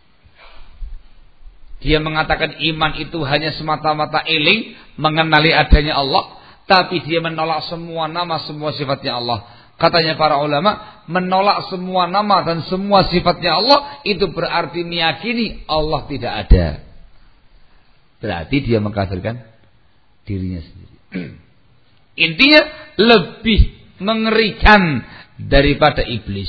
[SPEAKER 1] Dia mengatakan iman itu hanya semata-mata eling, mengenali adanya Allah, tapi dia menolak semua nama, semua sifatnya Allah. Katanya para ulama, menolak semua nama dan semua sifatnya Allah, itu berarti meyakini Allah tidak ada. Berarti dia mengkafirkan dirinya sendiri. Intinya lebih mengerikan daripada iblis.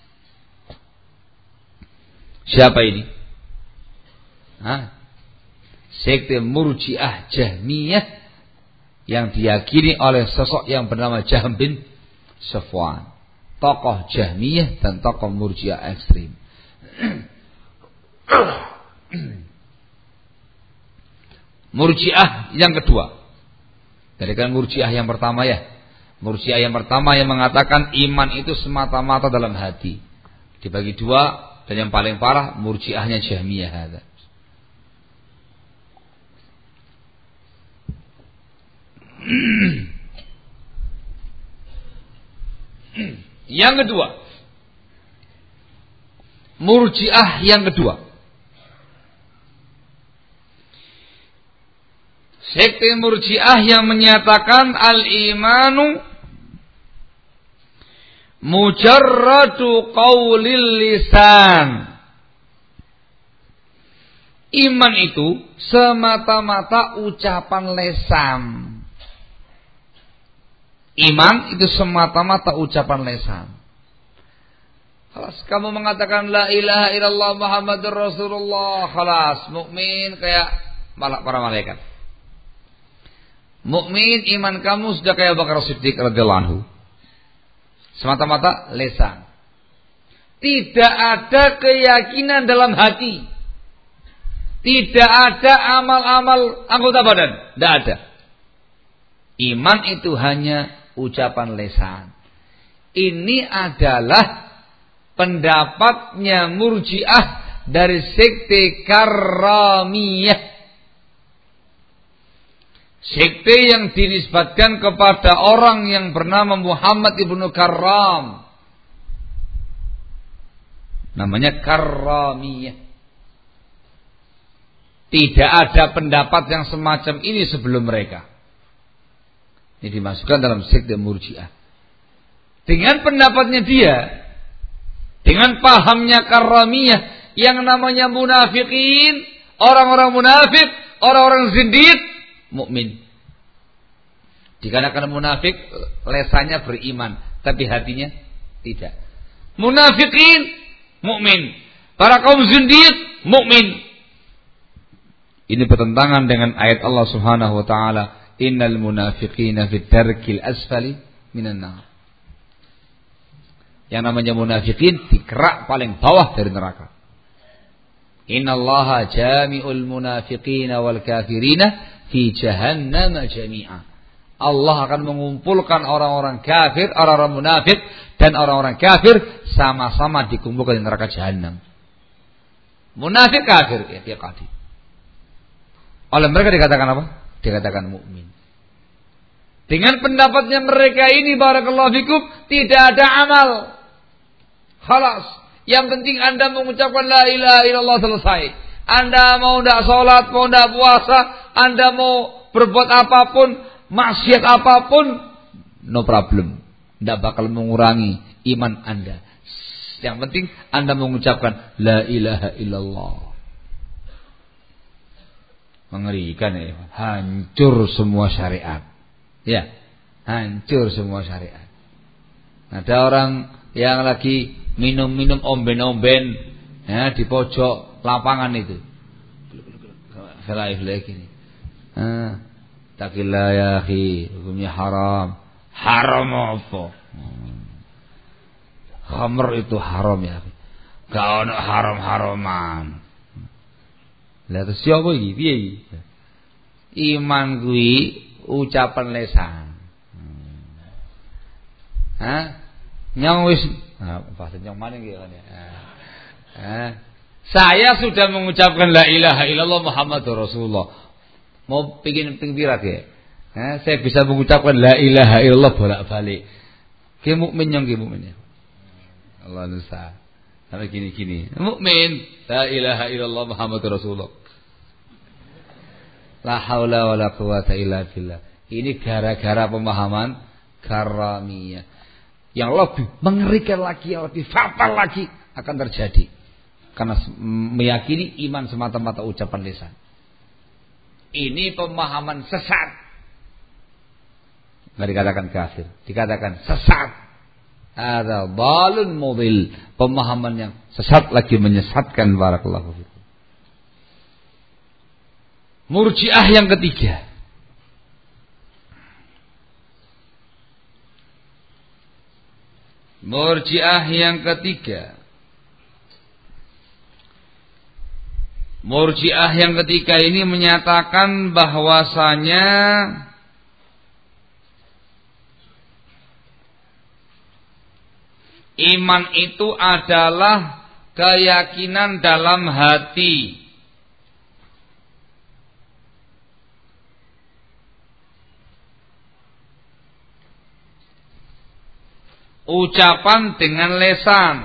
[SPEAKER 1] Siapa ini? Hah? Sekte Murji'ah Jahmiyah yang diyakini oleh sosok yang bernama Jahm bin Safwan, tokoh Jahmiyah dan tokoh Murji'ah ekstrim. Murji'ah yang kedua. Dari kan Murji'ah yang pertama ya. Murji'ah yang pertama yang mengatakan iman itu semata-mata dalam hati. Dibagi dua, dan yang paling parah Murji'ahnya Jahmiyah ada. Yang kedua, Murji'ah yang kedua, sekte Murji'ah yang menyatakan al-imanu mujarradu qaulil lisan. Iman itu semata-mata ucapan lisan. Iman itu semata-mata ucapan lisan. Khalas, kamu mengatakan la ilaha illallah Muhammadur Rasulullah, khalas, mukmin kayak para malaikat. Mukmin iman kamu sudah kayak Abu Bakar Siddiq radhiyallahu anhu. Semata-mata lisan. Tidak ada keyakinan dalam hati. Tidak ada amal-amal anggota badan, tidak ada. Iman itu hanya ucapan lisan. Ini adalah pendapatnya Murji'ah dari sekte Karramiyah. Sekte yang dinisbatkan kepada orang yang bernama Muhammad ibnu Karram. Namanya Karramiyah. Tidak ada pendapat yang semacam ini sebelum mereka. Ini dimasukkan dalam sekte Murji'ah. Dengan pendapatnya dia, dengan pahamnya Karramiyah, yang namanya munafikin, orang-orang munafik, orang-orang zindiq, mukmin. Dikarenakan munafik, lesannya beriman, tapi hatinya tidak. Munafikin, mukmin. Para kaum zindiq, mukmin. Ini bertentangan dengan ayat Allah Subhanahu wa taala, innal munafiqina fit darkil asfali minan nar. Yang namanya munafikin di kerak paling bawah dari neraka. Innallaha jami'ul munafiqina wal kafirina fi jahannam jami'a. Allah akan mengumpulkan orang-orang kafir, orang-orang munafik dan orang-orang kafir sama-sama dikumpulkan di neraka jahanam. Munafik kafir ya dia kafir. Oleh mereka dikatakan apa? Dikatakan mukmin. Dengan pendapatnya mereka ini barakallahu fikum tidak ada amal. Khalas. Yang penting Anda mengucapkan la ilaha illallah selesai. Anda mau tidak sholat, mau tidak puasa, Anda mau berbuat apapun, maksiat apapun, no problem. Tidak bakal mengurangi iman Anda. Yang penting Anda mengucapkan la ilaha illallah. Mengerikan ya. Hancur semua syariat. Ya, hancur semua syariat. Ada orang yang lagi minum-minum omben-omben ya, di pojok lapangan itu. Felaif-felaif ini. Ah, takillah ya akhi, hukumnya haram. Haram apa? Khamr itu haram ya akhi. Gak ono haram-haraman. Lah terus siapa iki? Piye iki? Iman kuwi ucapan lisan. Hah? Nyong wis nah, bahasa nyong mana iki kan ya. Hah? Saya sudah mengucapkan la ilaha illallah Muhammadur Rasulullah. Mau pingin pingpirat ya. Nah, saya bisa mengucapkan la ilaha illallah bolak-balik. Ki mukmin yang ki mukmin ya. Allah nusa. Sampai gini-gini. Mukmin, la ilaha illallah Muhammadur Rasulullah. La haula wala quwata illa billah. Ini gara-gara pemahaman karamiyah. Yang lebih mengerikan lagi, yang lebih fatal lagi akan terjadi. Karena meyakini iman semata-mata ucapan lisan. Ini pemahaman sesat. Enggak dikatakan kafir, dikatakan sesat. Ada balun mudil, pemahaman yang sesat lagi menyesatkan. Barakallahu fikum. Murji'ah yang ketiga. Murji'ah yang ketiga. Murji'ah yang ketiga ini menyatakan bahwasanya iman itu adalah keyakinan dalam hati. Ucapan dengan lesan.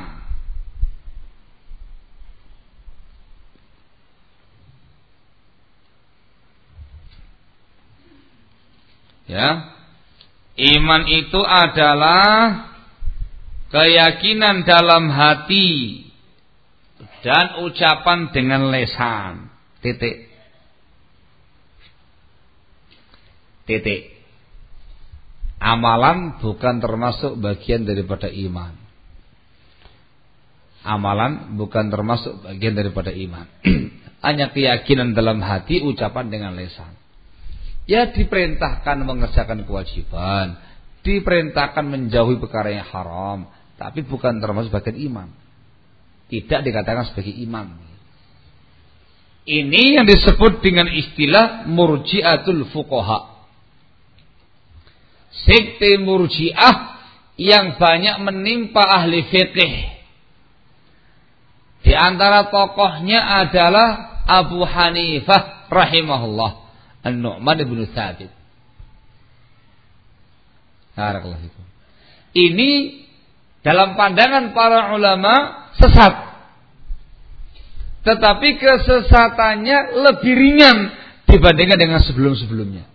[SPEAKER 1] Ya. Iman itu adalah keyakinan dalam hati dan ucapan dengan lesan. Titik. Titik. Amalan bukan termasuk bagian daripada iman. Amalan bukan termasuk bagian daripada iman. Hanya keyakinan dalam hati, ucapan dengan lesan. Ya, diperintahkan mengerjakan kewajiban, diperintahkan menjauhi perkara yang haram, tapi bukan termasuk bagian iman. Tidak dikatakan sebagai iman. Ini yang disebut dengan istilah murji'atul fuqaha. Sekte murji'ah yang banyak menimpa ahli fiqih. Di antara tokohnya adalah Abu Hanifah rahimahullah, An-Nu'man ibn Thabit. Ini dalam pandangan para ulama sesat. Tetapi kesesatannya lebih ringan dibandingkan dengan sebelum-sebelumnya.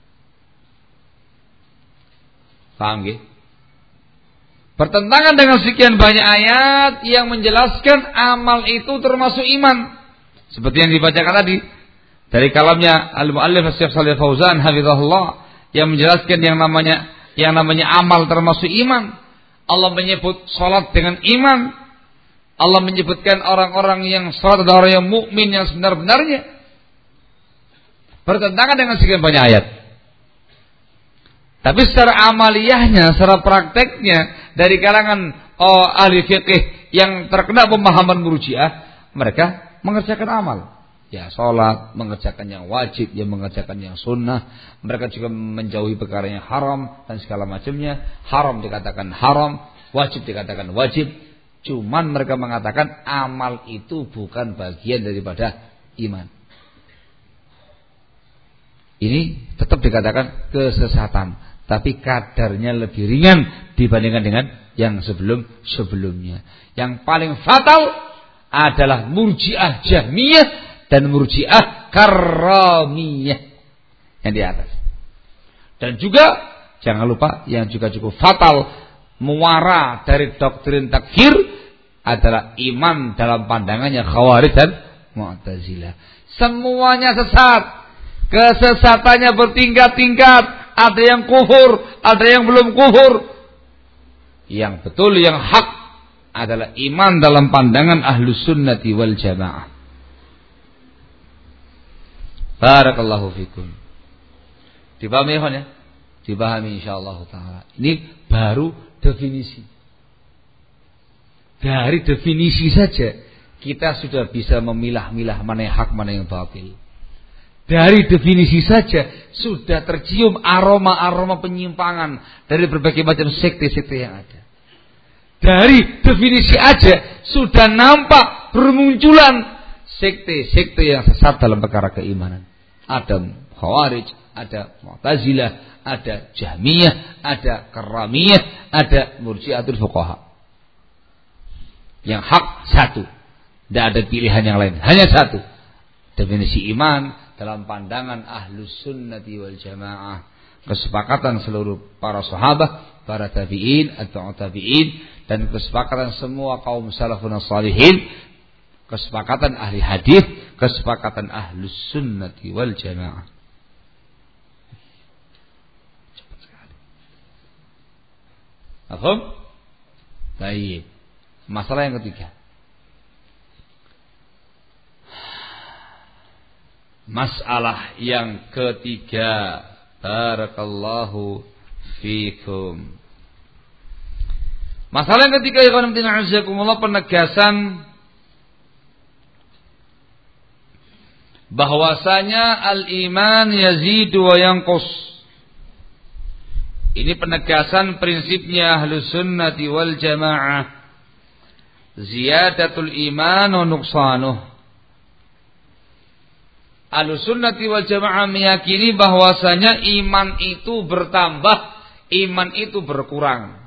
[SPEAKER 1] Paham nggih? Bertentangan dengan sekian banyak ayat yang menjelaskan amal itu termasuk iman. Seperti yang dibacakan tadi dari kalamnya Al-Muallif Syekh Shalih Fauzan hafizahullah yang menjelaskan yang namanya yang namanya amal termasuk iman. Allah menyebut salat dengan iman. Allah menyebutkan orang-orang yang salat adalah orang yang mukmin yang sebenar-benarnya. Bertentangan dengan sekian banyak ayat. Tapi secara amaliyahnya, secara prakteknya dari kalangan oh, ahli fiqih yang terkena pemahaman murji'ah, mereka mengerjakan amal. Ya, sholat, mengerjakan yang wajib, ya mengerjakan yang sunnah. Mereka juga menjauhi perkara yang haram dan segala macamnya. Haram dikatakan haram, wajib dikatakan wajib. Cuman mereka mengatakan amal itu bukan bagian daripada iman. Ini tetap dikatakan kesesatan, tapi kadarnya lebih ringan dibandingkan dengan yang sebelum-sebelumnya. Yang paling fatal adalah murji'ah jahmiyah dan murji'ah karamiyah yang di atas. Dan juga jangan lupa yang juga cukup fatal, muara dari doktrin takfir adalah iman dalam pandangannya Khawarij dan Mu'tazilah. Semuanya sesat. Kesesatannya bertingkat-tingkat. Ada yang kufur, ada yang belum kufur. Yang betul, yang hak adalah iman dalam pandangan Ahlus Sunnati wal Jamaah. Barakallahu fikum. Dipahami ya? Dipahami insyaallah taala. Ini baru definisi. Dari definisi saja kita sudah bisa memilah-milah mana yang hak, mana yang batil. Dari definisi saja sudah tercium aroma-aroma penyimpangan dari berbagai macam sekte-sekte yang ada. Dari definisi aja sudah nampak bermunculan sekte-sekte yang sesat dalam perkara keimanan. Ada Khawarij, ada Mu'tazilah, ada Jahmiyah, ada Karamiyah, ada Murji'atul Fuqaha. Yang hak satu, tidak ada pilihan yang lain, hanya satu. Definisi iman dalam pandangan Ahlus Sunnati wal Jamaah, kesepakatan seluruh para sahabat, para tabi'in atau tabi'in, dan kesepakatan semua kaum salafun shalihin, kesepakatan ahli hadis, kesepakatan Ahlus Sunnati wal Jamaah. Paham? Baik. Masalah yang ketiga. Masalah yang ketiga. Barakallahu fikum. Masalah yang ketiga, ikhwan fillah azakumullah, penegasan bahwasanya al-iman yazidu wa yanqus. Ini penegasan prinsipnya Ahlus Sunnati wal Jamaah. Ziyadatul iman wa nuqsanuh. Ahlus Sunnati wal Jamaah meyakini bahwasanya iman itu bertambah, iman itu berkurang.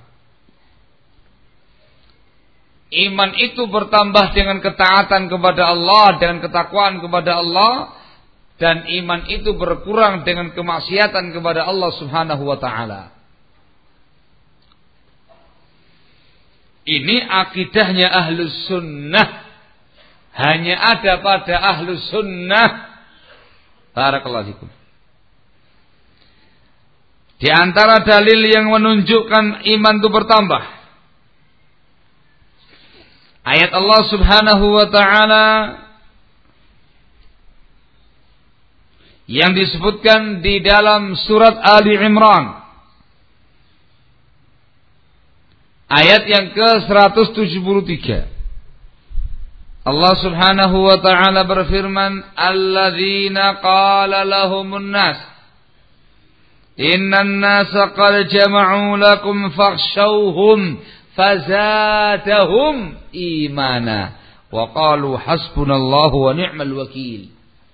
[SPEAKER 1] Iman itu bertambah dengan ketaatan kepada Allah, dengan ketakwaan kepada Allah, dan iman itu berkurang dengan kemaksiatan kepada Allah Subhanahu wa taala. Ini akidahnya Ahlus Sunnah, hanya ada pada Ahlus Sunnah. Barakallahu fikum. Di antara dalil yang menunjukkan iman itu bertambah, ayat Allah Subhanahu wa taala yang disebutkan di dalam surat Ali Imran, ayat yang ke seratus tujuh puluh tiga. Allah Subhanahu wa taala berfirman, "Alladzina qala lahumun nas innan nasa qad jama'u lakum fakhshawhum fazadahum imana wa qalu hasbunallahu wa ni'mal wakil."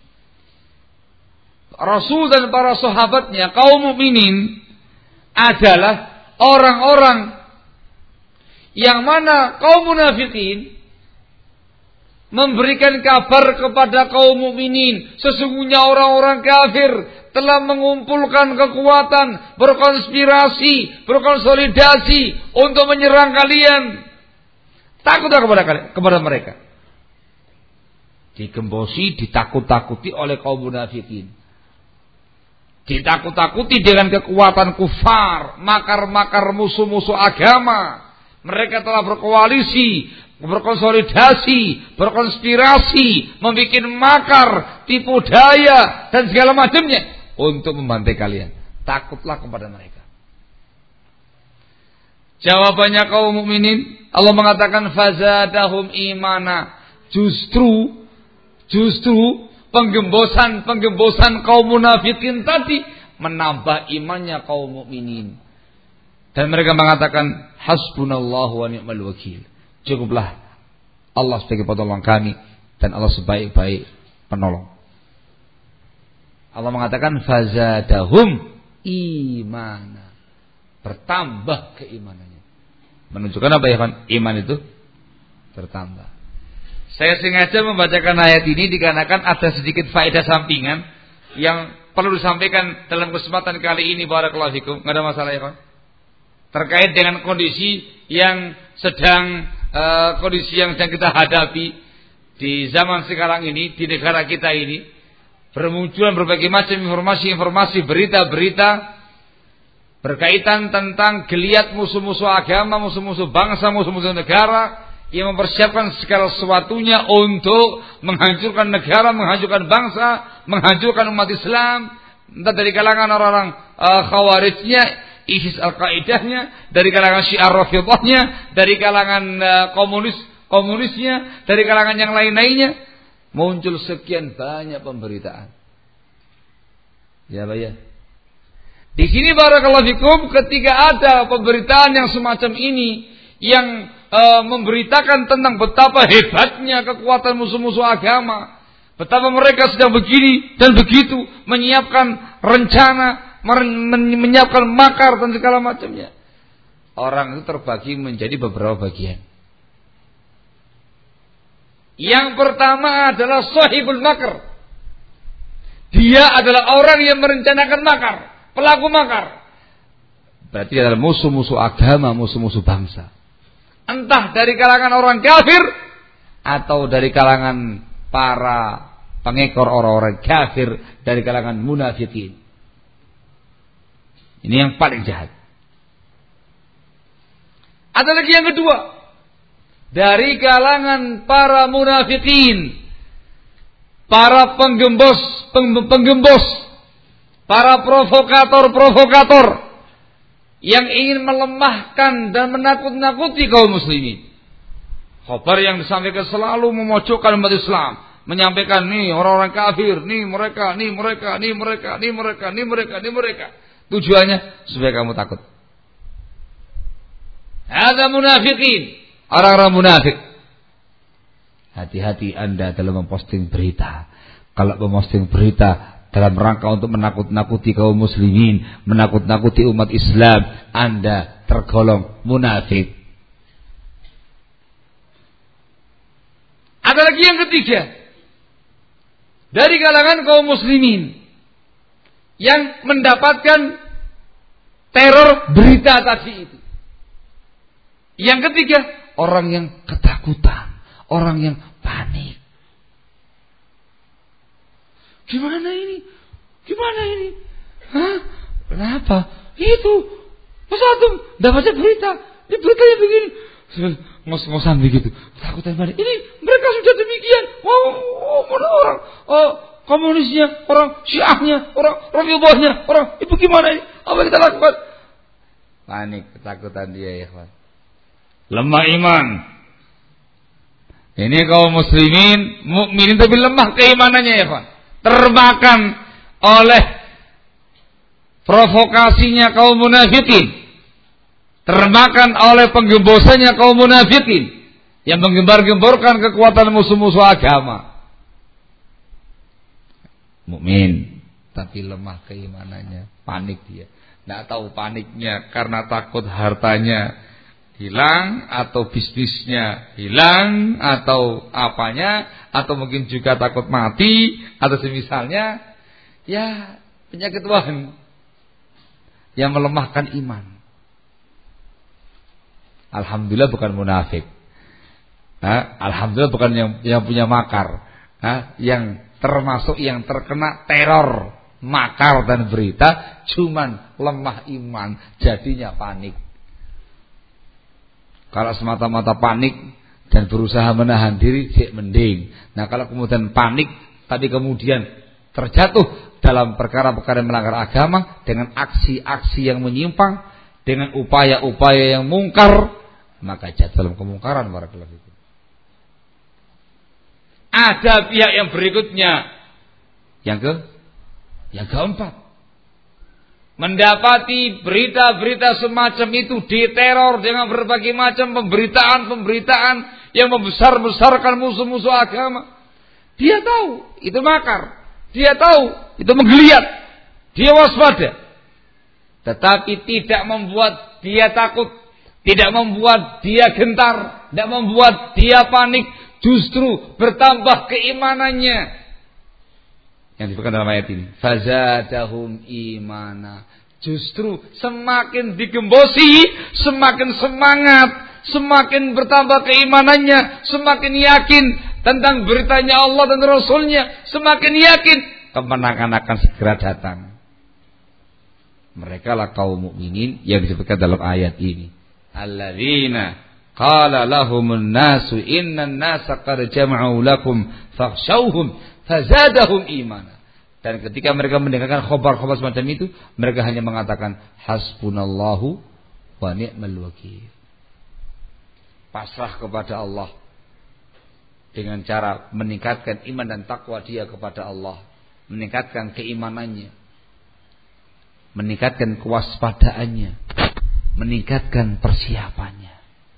[SPEAKER 1] Rasul dan para sahabatnya, kaum mukminin, adalah orang-orang yang mana kaum munafikin memberikan kabar kepada kaum mukminin, sesungguhnya orang-orang kafir telah mengumpulkan kekuatan, berkonspirasi, berkonsolidasi untuk menyerang kalian. Takutlah kepada kalian, kepada mereka. Digembosi, ditakut-takuti oleh kaum munafikin. Ditakut-takuti dengan kekuatan kufar, makar-makar musuh-musuh agama. Mereka telah berkoalisi, berkonsolidasi, berkonspirasi, membuat makar, tipu daya, dan segala macamnya untuk membantai kalian. Takutlah kepada mereka. Jawabannya kaum mukminin, Allah mengatakan fazadahum imana. Justru, justru penggembosan-penggembosan kaum munafikin tadi menambah imannya kaum mukminin. Dan mereka mengatakan hasbunallahu wa ni'mal wakil. Cukuplah Allah sebagai penolong kami dan Allah sebaik-baik penolong. Allah mengatakan fazadahum imana. Bertambah keimanannya. Menunjukkan apa ya kan? Iman itu bertambah. Saya sengaja membacakan ayat ini dikarenakan ada sedikit faedah sampingan yang perlu disampaikan dalam kesempatan kali ini. Barakallahu fikum. Enggak ada masalah ya kan? Terkait dengan kondisi yang sedang uh, kondisi yang sedang kita hadapi di zaman sekarang ini, di negara kita ini, bermunculan berbagai macam informasi-informasi, berita-berita berkaitan tentang geliat musuh-musuh agama, musuh-musuh bangsa, musuh-musuh negara yang mempersiapkan segala sesuatunya untuk menghancurkan negara, menghancurkan bangsa, menghancurkan umat Islam, entah dari kalangan orang-orang uh, khawarijnya, ISIS Al-Qaidahnya, dari kalangan Syiar Rafidhahnya, dari kalangan uh, komunis komunisnya, dari kalangan yang lain-lainnya, muncul sekian banyak pemberitaan. Ya, Pak ya. Di sini barakallahu fikum, ketika ada pemberitaan yang semacam ini yang uh, memberitakan tentang betapa hebatnya kekuatan musuh-musuh agama, Betapa mereka sedang begini dan begitu, menyiapkan rencana, menyiapkan makar dan segala macamnya. Orang itu terbagi menjadi beberapa bagian. Yang pertama adalah sahibul makar. Dia adalah orang yang merencanakan makar, pelaku makar. Berarti dia adalah musuh-musuh agama, musuh-musuh bangsa. Entah dari kalangan orang kafir atau dari kalangan para pengekor orang-orang kafir, dari kalangan munafikin. Ini yang paling jahat. Ada lagi yang kedua, dari kalangan para munafikin, para penggembos, penggembos, para provokator-provokator yang ingin melemahkan dan menakut-nakuti kaum muslimin. Khabar yang disampaikan selalu memojokkan umat Islam, menyampaikan nih orang-orang kafir, nih mereka, nih mereka, nih mereka, nih mereka, nih mereka, nih mereka. Tujuannya supaya kamu takut. Ada munafikin, orang-orang munafik. Hati-hati Anda dalam memposting berita. Kalau memposting berita dalam rangka untuk menakut-nakuti kaum muslimin, menakut-nakuti umat Islam, Anda tergolong munafik. Ada lagi yang ketiga, dari kalangan kaum muslimin yang mendapatkan teror berita tadi itu. Yang ketiga, orang yang ketakutan, orang yang panik. Gimana ini? Gimana ini? Hah? Kenapa? Itu Mas Antum enggak baca berita. Ini beritanya begini. Ngos-ngosan begitu. Takutan panik. Ini mereka sudah demikian. Wow, oh, mana orang? Oh, komunisnya, orang Syiahnya, orang Rafidhahnya, orang itu gimana ini? Apa kita lakukan? Panik, ketakutan dia ya, kawan. Lemah iman. Ini kaum muslimin, mukminin tapi lemah keimanannya ya, kawan. Termakan oleh provokasinya kaum munafikin. Termakan oleh penggembosannya kaum munafikin yang menggembar-gemborkan kekuatan musuh-musuh agama. Mukmin tapi lemah keimanannya, panik dia. Tidak tahu paniknya karena takut hartanya hilang atau bisnisnya hilang atau apanya, atau mungkin juga takut mati atau semisalnya. Ya, penyakit wahan yang melemahkan iman. Alhamdulillah bukan munafik. Nah, alhamdulillah bukan yang yang punya makar. Nah, yang termasuk yang terkena teror makar dan berita, cuman lemah iman, jadinya panik. Kalau semata-mata panik dan berusaha menahan diri, sih mending. Nah, kalau kemudian panik tapi kemudian terjatuh dalam perkara-perkara yang melanggar agama dengan aksi-aksi yang menyimpang, dengan upaya-upaya yang mungkar, maka jatuh dalam kemungkaran. Barakallahu fikum. Ada pihak yang berikutnya, yang ke yang keempat, mendapati berita-berita semacam itu, diteror dengan berbagai macam pemberitaan-pemberitaan yang membesar-besarkan musuh-musuh agama. Dia tahu itu makar, dia tahu itu menggeliat, dia waspada, tetapi tidak membuat dia takut, tidak membuat dia gentar, tidak membuat dia panik, justru bertambah keimanannya. Yang disebutkan dalam ayat ini, fazadahum imana. Justru semakin digembosi, semakin semangat, semakin bertambah keimanannya, semakin yakin tentang beritanya Allah dan Rasulnya, semakin yakin kemenangan akan segera datang. Mereka lah kaum mukminin yang disebutkan dalam ayat ini. Alladzina qala lahumun nasu innan nasa qad jama'u lakum fakhshawhum fazadahum imana. Dan ketika mereka mendengarkan khabar-khabar semacam itu, mereka hanya mengatakan hasbunallahu wa ni'mal wakil. Pasrah kepada Allah dengan cara meningkatkan iman dan takwa dia kepada Allah, meningkatkan keimanannya, meningkatkan kewaspadaannya, meningkatkan persiapannya.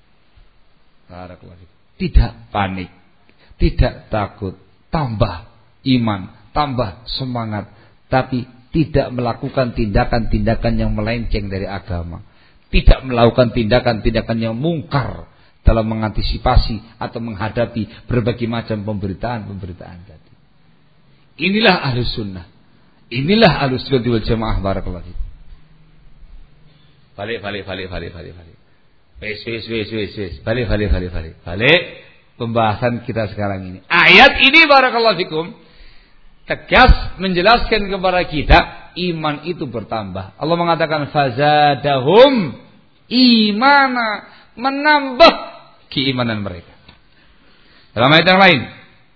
[SPEAKER 1] Tidak panik, tidak takut, tambah
[SPEAKER 2] iman, tambah semangat, tapi tidak melakukan tindakan-tindakan yang melenceng dari agama, tidak melakukan tindakan-tindakan yang mungkar dalam mengantisipasi atau menghadapi berbagai macam pemberitaan-pemberitaan tadi. Inilah Ahlus Sunnah. Inilah Ahlus Sunnah wal Jamaah. Barakallahu fiik. Balik, balik, balik, balik, balik, balik. Wes, wes, wes, wes, wes. Balik, balik, balik, balik. Balik pembahasan kita sekarang ini. Ayat ini barakallahu fikum tegas menjelaskan kepada kita iman itu bertambah. Allah mengatakan fazadahum imana, menambah keimanan mereka. Dalam ayat yang lain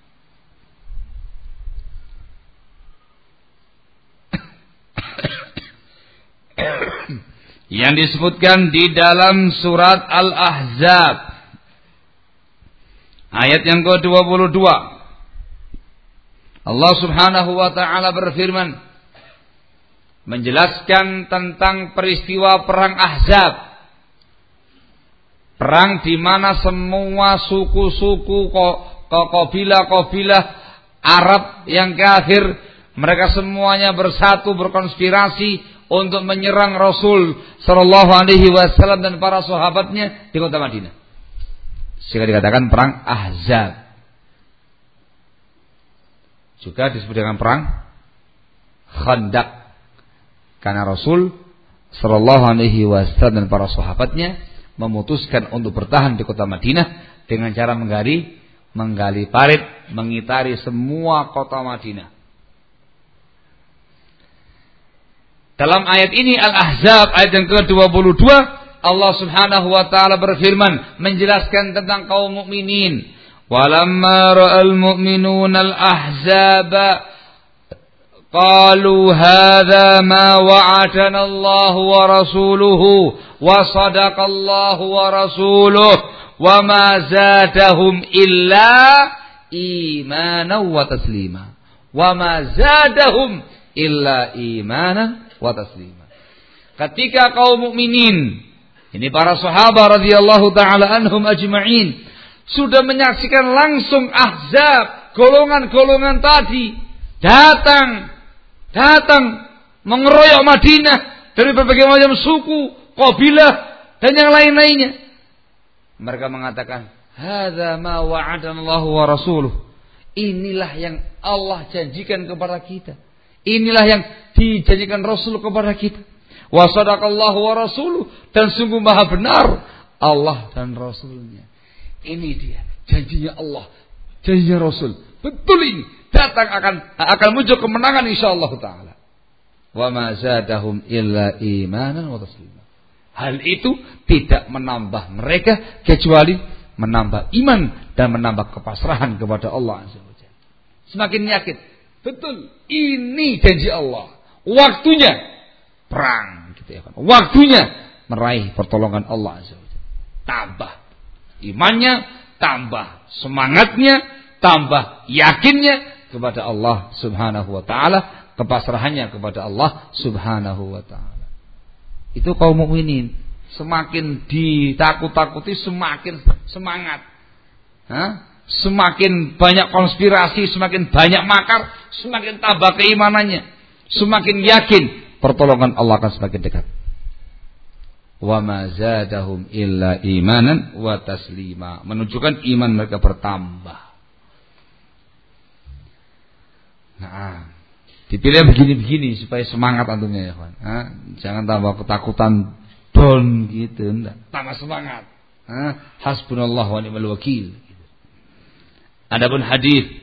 [SPEAKER 2] yang disebutkan di dalam surat Al-Ahzab ayat yang ke dua puluh dua, Allah Subhanahu wa taala berfirman menjelaskan tentang peristiwa perang Ahzab, perang di mana semua suku-suku, kabilah-kabilah Arab yang kafir, mereka semuanya bersatu berkonspirasi untuk menyerang Rasul sallallahu alaihi wasallam dan para sahabatnya di kota Madinah. Sehingga dikatakan perang Ahzab. Juga disebut dengan perang Khandaq. Karena Rasul sallallahu alaihi wasallam dan para sahabatnya memutuskan untuk bertahan di kota Madinah dengan cara menggali menggali parit, mengitari semua kota Madinah. Dalam ayat ini Al-Ahzab ayat yang ke dua puluh dua, Allah Subhanahu wa taala berfirman menjelaskan tentang kaum mukminin. Walamma ra'al mu'minuna al-ahzaba qalu hadza ma wa'adana Allah wa rasuluhu wa sadaqa Allah wa rasuluhu wa ma zadahum illa imanan wa taslima. Wa ma zadahum illa imanan wa taslima. Ketika kaum mukminin, ini para sahabat radhiyallahu taala anhum ajma'in, sudah menyaksikan langsung Ahzab, golongan-golongan tadi datang datang mengeroyok Madinah dari berbagai macam suku, kabilah dan yang lain-lainnya. Mereka mengatakan, "Hadza ma wa'adanallahu wa rasuluh." Inilah yang Allah janjikan kepada kita. Inilah yang dijanjikan Rasul kepada kita. Wa sadaqallahu wa rasuluh, dan sungguh maha benar Allah dan Rasulnya. Ini dia janjinya Allah, janjinya Rasul. Betul ini. Datang akan akan muncul kemenangan insyaallah taala. Wa ma zadahum illa imanan wa taslima. Hal itu tidak menambah mereka kecuali menambah iman dan menambah kepasrahan kepada Allah azza wa jalla. Semakin yakin, betul, ini janji Allah. Waktunya perang, gitu ya kan. Waktunya meraih pertolongan Allah azza wa jalla. Tambah imannya, tambah semangatnya, tambah yakinnya kepada Allah Subhanahu wa taala, kepasrahannya kepada Allah Subhanahu wa taala. Itu kaum mukminin. Semakin ditakut-takuti semakin semangat. Hah? Semakin banyak konspirasi, semakin banyak makar, semakin tambah keimanannya, semakin yakin pertolongan Allah akan semakin dekat. Wa ma zadahum illa imanan wa taslima, menunjukkan iman mereka bertambah. Nah, dipilih begini-begini supaya semangat antumnya ya kawan. Nah, jangan tambah ketakutan down gitu, enggak. Tambah semangat. Nah, hasbunallah wa ni'mal wakil. Adapun hadis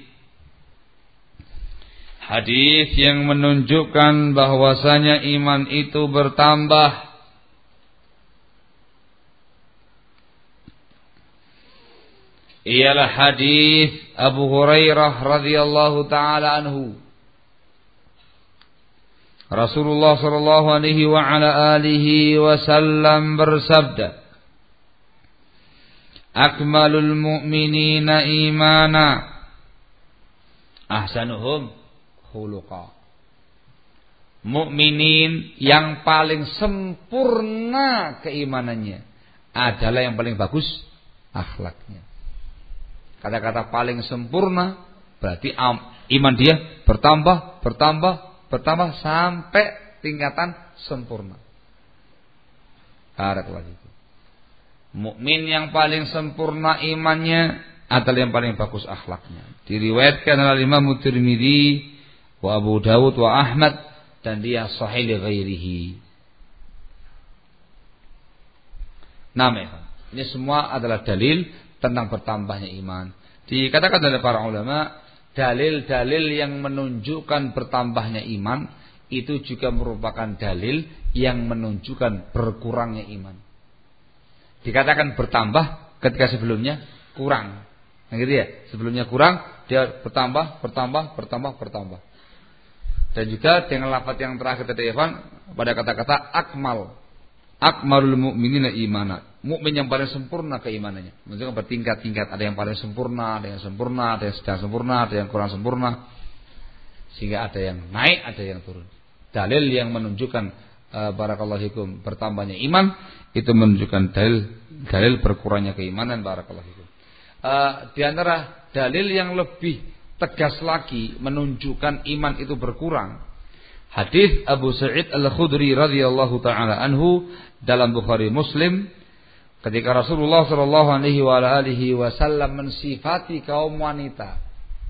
[SPEAKER 2] hadis yang menunjukkan bahwasanya iman itu bertambah ialah hadis Abu Hurairah radhiyallahu taala anhu. Rasulullah sallallahu alaihi wa ala alihi wasallam bersabda, akmalul mu'minina imana ahsanuhum khuluqa. Mukminin yang paling sempurna keimanannya adalah yang paling bagus akhlaknya. Kata-kata paling sempurna berarti Iman dia bertambah, bertambah, bertambah sampai tingkatan sempurna. Barakallahu fikum. Mukmin yang paling sempurna imannya adalah yang paling bagus akhlaknya. Diriwayatkan oleh Imam Tirmidzi wa Abu Dawud wa Ahmad dan dia sahih li ghairihi. Nama ini semua adalah dalil tentang bertambahnya iman. Dikatakan oleh para ulama, dalil-dalil yang menunjukkan bertambahnya iman itu juga merupakan dalil yang menunjukkan berkurangnya iman. Dikatakan bertambah ketika sebelumnya kurang. Nah gitu ya, sebelumnya kurang, dia bertambah, bertambah, bertambah, bertambah. Dan juga dengan lafaz yang terakhir tadi Evan pada kata-kata akmal. Akmalul mu'minina imana. Mukmin yang paling sempurna keimanannya. Maksudnya bertingkat-tingkat, ada yang paling sempurna, ada yang sempurna, ada yang sedang sempurna, ada yang kurang sempurna. Sehingga ada yang naik, ada yang turun. Dalil yang menunjukkan uh, barakallahu fikum bertambahnya iman itu menunjukkan dalil dalil berkurangnya keimanan barakallahu fikum. Uh, di antara dalil yang lebih tegas lagi menunjukkan iman itu berkurang, hadis Abu Sa'id Al-Khudri radhiyallahu taala anhu dalam Bukhari Muslim ketika Rasulullah sallallahu alaihi wa alihi wasallam mensifati kaum wanita.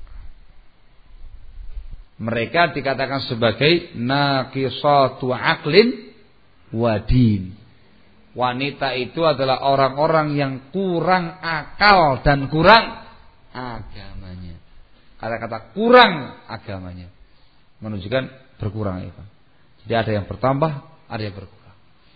[SPEAKER 2] Mereka dikatakan sebagai naqisatu aqlin wa din. Wanita itu adalah orang-orang yang kurang akal dan kurang agamanya. Kata-kata kurang agamanya menunjukkan berkurang itu. Jadi ada yang bertambah, ada yang berkurang.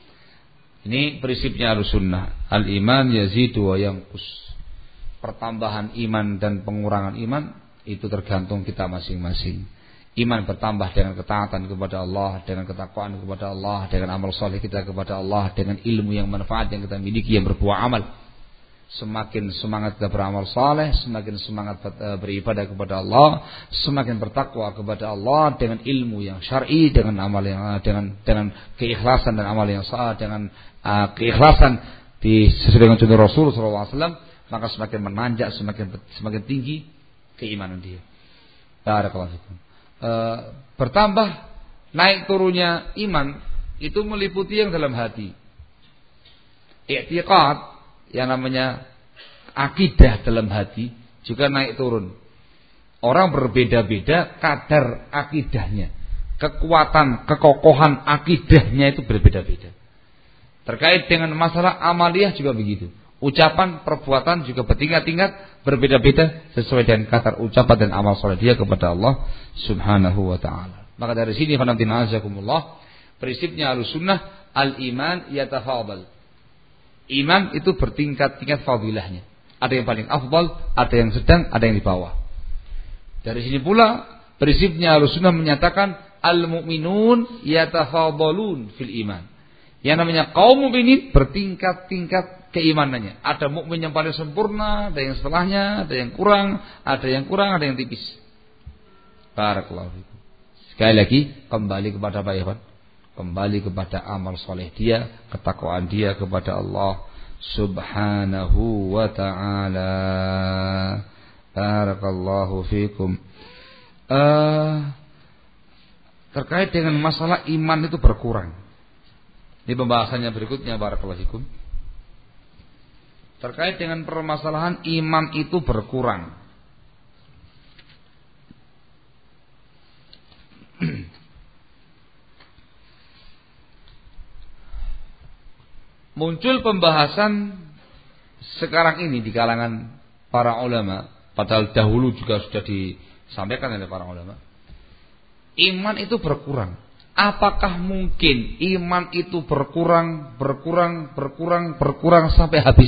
[SPEAKER 2] Ini prinsipnya Ahlussunnah. Al-iman yazidu wa yanqus. Pertambahan iman dan pengurangan iman itu tergantung kita masing-masing. Iman bertambah dengan ketaatan kepada Allah, dengan ketakwaan kepada Allah, dengan amal soleh kita kepada Allah, dengan ilmu yang manfaat yang kita miliki yang berbuah amal. Semakin semangat kita beramal saleh, semakin semangat beribadah kepada Allah, semakin bertakwa kepada Allah dengan ilmu yang syar'i, dengan amal yang dengan dengan keikhlasan dan amal yang sah, dengan uh, keikhlasan di sesuai dengan contoh Rasul sallallahu alaihi wasallam, maka semakin menanjak, semakin semakin tinggi keimanan dia. Barakallahu fikum. Uh, bertambah naik turunnya iman itu meliputi yang dalam hati. I'tiqad yang namanya akidah dalam hati juga naik turun. Orang berbeda-beda kadar akidahnya. Kekuatan, kekokohan akidahnya itu berbeda-beda. Terkait dengan masalah amaliyah juga begitu. Ucapan, perbuatan juga bertingkat-tingkat, berbeda-beda sesuai dengan kadar ucapan dan amal soleh dia kepada Allah Subhanahu wa taala. Maka dari sini khonamtina azakumullah, prinsipnya Ahlussunnah al-iman yatafadhal. Iman itu bertingkat-tingkat fadilahnya. Ada yang paling afdal, ada yang sedang, ada yang di bawah. Dari sini pula prinsipnya Ahlussunnah menyatakan al-mu'minun yatafadhalun fil iman. Yang namanya kaum mukminin bertingkat-tingkat keimanannya. Ada mukmin yang paling sempurna, ada yang setelahnya, ada yang kurang, ada yang kurang, ada yang tipis. Barakallahu fikum. Sekali lagi kembali kepada apa ya, Pak? Kembali kepada amal soleh dia, ketakwaan dia kepada Allah Subhanahu wa ta'ala. Barakallahu fikum. Uh, terkait dengan masalah iman itu berkurang. Ini pembahasannya berikutnya barakallahu fikum. Terkait dengan permasalahan iman itu berkurang. Muncul pembahasan sekarang ini di kalangan para ulama, padahal dahulu juga sudah disampaikan oleh para ulama. Iman itu berkurang. Apakah mungkin iman itu berkurang, berkurang, berkurang, berkurang sampai habis?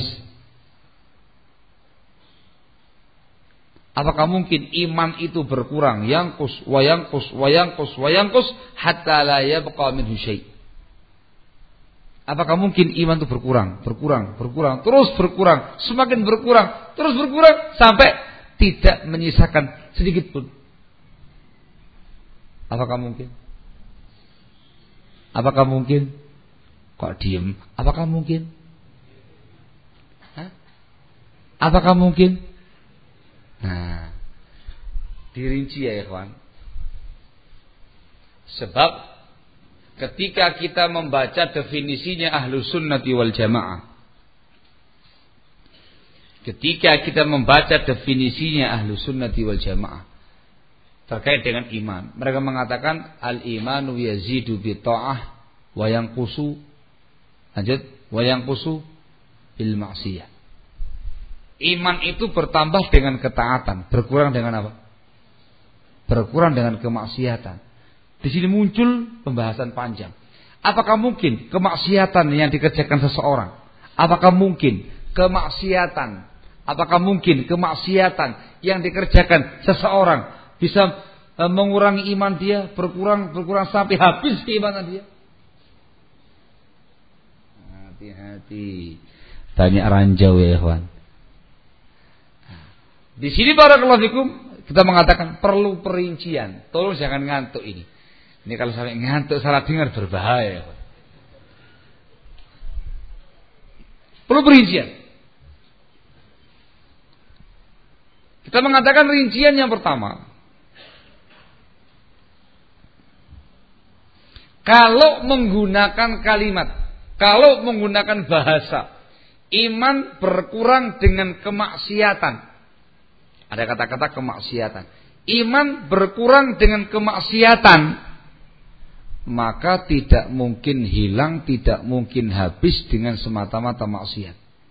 [SPEAKER 2] Apakah mungkin iman itu berkurang, yangkus, wayangkus, wayangkus, wayangkus, hatta la yabqa minhu syai'? Apakah mungkin iman itu berkurang, berkurang, berkurang, terus berkurang, semakin berkurang, terus berkurang sampai tidak menyisakan sedikit pun? Apakah mungkin? Apakah mungkin? Kok diem? Apakah mungkin? Hah? Apakah mungkin? Nah,
[SPEAKER 1] dirinci ya ikhwan. Sebab ketika kita membaca definisinya Ahlus Sunnati wal Jamaah, ketika kita membaca definisinya Ahlus Sunnati wal Jamaah terkait dengan iman, mereka mengatakan al-imanu yazidu bi ta'ah wa yanqusu, lanjut, wa yanqusu bil ma'siyah. Iman itu bertambah dengan ketaatan, berkurang dengan apa? Berkurang dengan kemaksiatan. Di sini muncul pembahasan panjang. Apakah mungkin kemaksiatan yang dikerjakan seseorang? Apakah mungkin kemaksiatan? Apakah mungkin kemaksiatan yang dikerjakan seseorang bisa e, mengurangi iman dia, berkurang berkurang sampai habis keimanan dia? Hati-hati. Tanya ranjau ya ikhwan. Di sini barakallahu fikum kita mengatakan perlu perincian. Tolong jangan ngantuk ini. Ini kalau sampai ngantuk salah dengar berbahaya. Perlu perincian. Kita mengatakan rincian yang pertama. Kalau menggunakan kalimat, kalau menggunakan bahasa, iman berkurang dengan kemaksiatan. Ada kata-kata kemaksiatan. Iman berkurang dengan kemaksiatan, maka tidak mungkin hilang, tidak mungkin habis dengan semata-mata maksiat.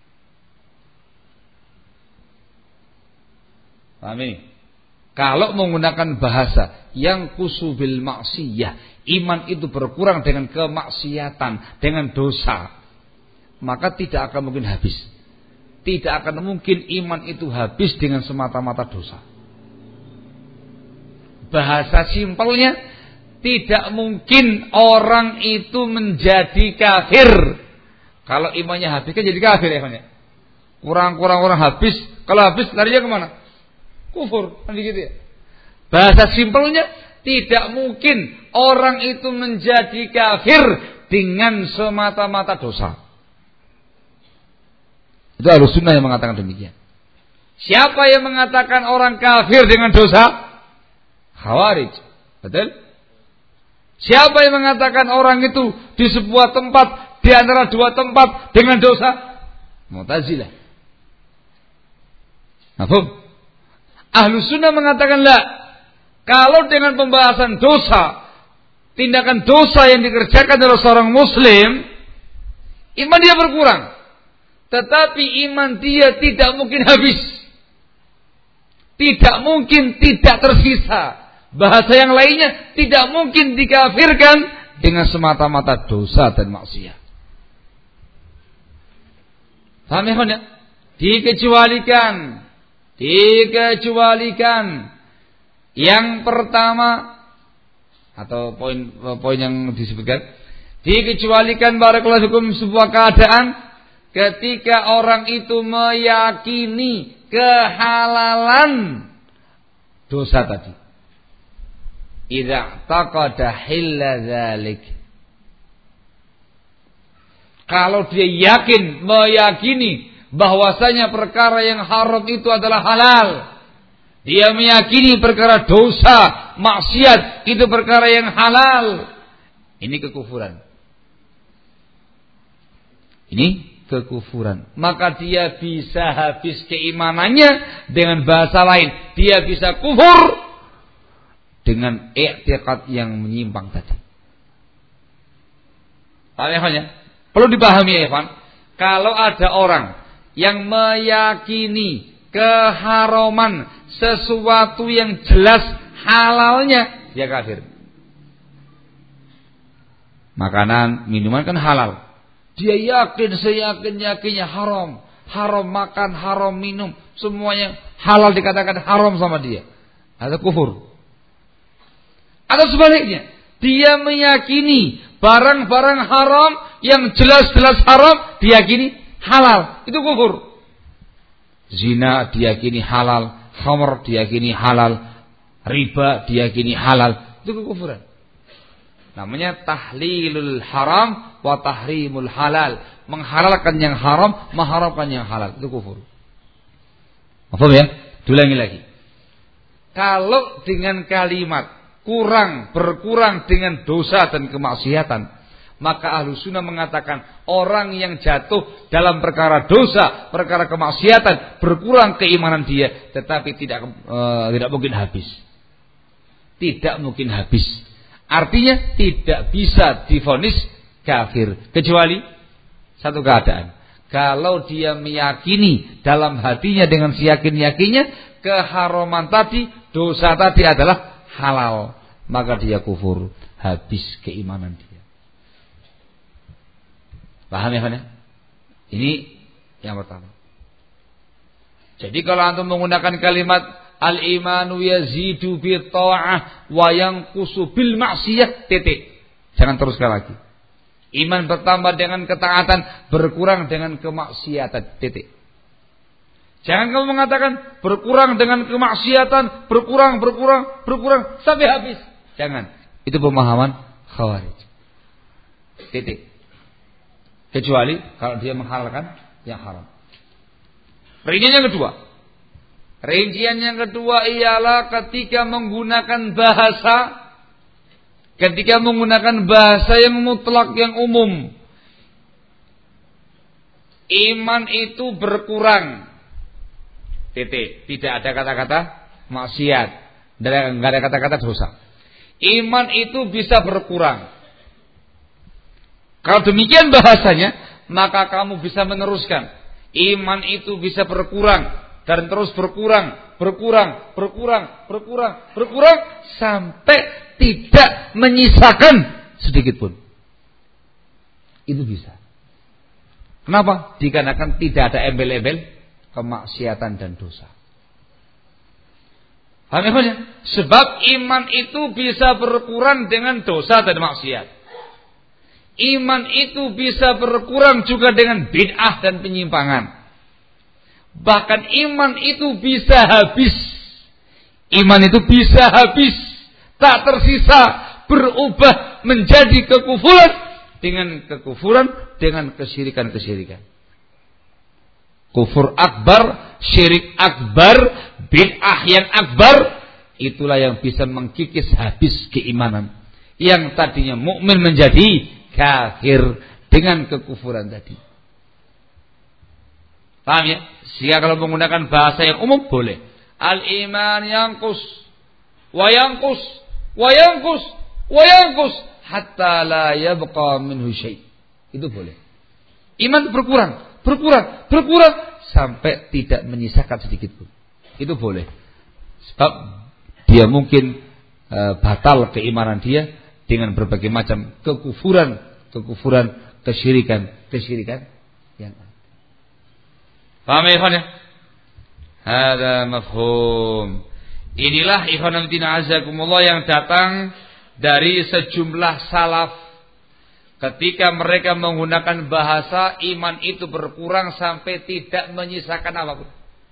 [SPEAKER 1] Paham ini? Kalau menggunakan bahasa yang kusubil maksiyah, iman itu berkurang dengan kemaksiatan, dengan dosa, maka tidak akan mungkin habis. Tidak akan mungkin iman itu habis dengan semata-mata dosa. Bahasa simpelnya, tidak mungkin orang itu menjadi kafir kalau imannya habis, kan jadi kafir ya. Kurang-kurang orang habis, kalau habis larinya kemana? Kufur, kan gitu ya. Bahasa simpelnya, tidak mungkin orang itu menjadi kafir dengan semata-mata dosa. Itu Ahlus Sunnah yang mengatakan demikian. Siapa yang mengatakan orang kafir dengan dosa? Khawarij. Betul? Siapa yang mengatakan orang itu di sebuah tempat, di antara dua tempat dengan dosa? Mu'tazilah. Mafhum? Ahlus Sunnah mengatakan la. Kalau dengan pembahasan dosa, tindakan dosa yang dikerjakan oleh seorang muslim, iman dia berkurang. Tetapi iman dia tidak mungkin habis. Tidak mungkin tidak tersisa. Bahasa yang lainnya, tidak mungkin dikafirkan dengan semata-mata dosa dan maksiat. Paham ya? Dikecualikan. Dikecualikan. Yang pertama, atau poin poin yang disebutkan, dikecualikan barakallahu fikum sebuah keadaan ketika orang itu meyakini kehalalan dosa tadi. Idza taqada hilla dzalik. Kalau dia yakin, meyakini bahwasanya perkara yang haram itu adalah halal, dia meyakini perkara dosa, maksiat itu perkara yang halal, ini kekufuran. Ini kekufuran. Maka dia bisa habis keimanannya dengan bahasa lain. Dia bisa kufur dengan i'tiqad yang menyimpang tadi. Paham ya? Perlu dipahami ya, Evan. Kalau ada orang yang meyakini keharaman sesuatu yang jelas halalnya, dia kafir. Makanan, minuman kan halal. Dia yakin, seyakin-yakinnya haram. Haram makan, haram minum. Semuanya halal dikatakan haram sama dia. Ada kufur. Atau sebaliknya, dia meyakini barang-barang haram yang jelas-jelas haram, diyakini halal. Itu kufur. Zina diyakini halal. Khamr diyakini halal. Riba diyakini halal. Itu kekufuran. Namanya tahlilul haram wa tahrimul halal. Menghalalkan yang haram, mengharamkan yang halal. Itu kufur. Paham ya? Ulangi lagi.
[SPEAKER 2] Kalau dengan kalimat kurang, berkurang dengan dosa dan kemaksiatan, maka ahlu sunnah mengatakan orang yang jatuh dalam perkara dosa, perkara kemaksiatan, berkurang keimanan dia, tetapi tidak uh, tidak mungkin habis. Tidak mungkin habis. Artinya tidak bisa divonis kafir, kecuali satu keadaan. Kalau dia meyakini dalam hatinya dengan seyakin-yakinnya keharaman tadi, dosa tadi adalah halal, maka dia kufur, habis keimanan dia. Paham ya, kan? Ini yang pertama. Jadi kalau antum menggunakan kalimat al-imanu yazidu bi ta'ah wa yanqusu bil ma'siyah, titik. Jangan teruskan lagi. Iman bertambah dengan ketaatan, berkurang dengan kemaksiatan, titik. Jangan kamu mengatakan berkurang dengan kemaksiatan, berkurang, berkurang, berkurang sampai habis. Jangan. Itu pemahaman Khawarij. Titik. Kecuali kalau dia menghalalkan yang haram. Rincian yang kedua. Rincian yang kedua ialah ketika menggunakan bahasa, ketika menggunakan bahasa yang mutlak, yang umum. Iman itu berkurang. Titik. Tidak ada kata-kata maksiat, tidak ada kata-kata dosa. Iman itu bisa berkurang. Kalau demikian bahasanya, maka kamu bisa meneruskan. Iman itu bisa berkurang dan terus berkurang, berkurang, berkurang, berkurang, berkurang sampai tidak menyisakan sedikit pun. Itu bisa. Kenapa? Dikarenakan tidak ada embel-embel kemaksiatan dan dosa. Paham ya? Sebab iman itu bisa berkurang dengan dosa dan maksiat. Iman itu bisa berkurang juga dengan bid'ah dan penyimpangan. Bahkan iman itu bisa habis. Iman itu bisa habis, tak tersisa, berubah menjadi kekufuran, dengan kekufuran, dengan kesyirikan-kesyirikan. Kufur akbar, syirik akbar, bid'ah yang akbar, itulah yang bisa mengkikis habis keimanan. Yang tadinya mukmin menjadi kafir dengan kekufuran tadi. Paham ya? Sehingga kalau menggunakan bahasa yang umum boleh. Al-iman yanqus wa yanqus wa yanqus wa yanqus hatta la yabqa minhu syai'. Itu boleh. Iman berkurang, berkurang, berkurang sampai tidak menyisakan sedikit pun. Itu boleh. Sebab dia mungkin e, batal keimanan dia dengan berbagai macam kekufuran, kekufuran, kesyirikan, kesyirikan yang ada. Paham ya, ikhwan ya? Hada mafhum. Inilah ikhwan fillah azakumullah yang datang dari sejumlah salaf. Ketika mereka menggunakan bahasa, iman itu berkurang sampai tidak menyisakan apapun.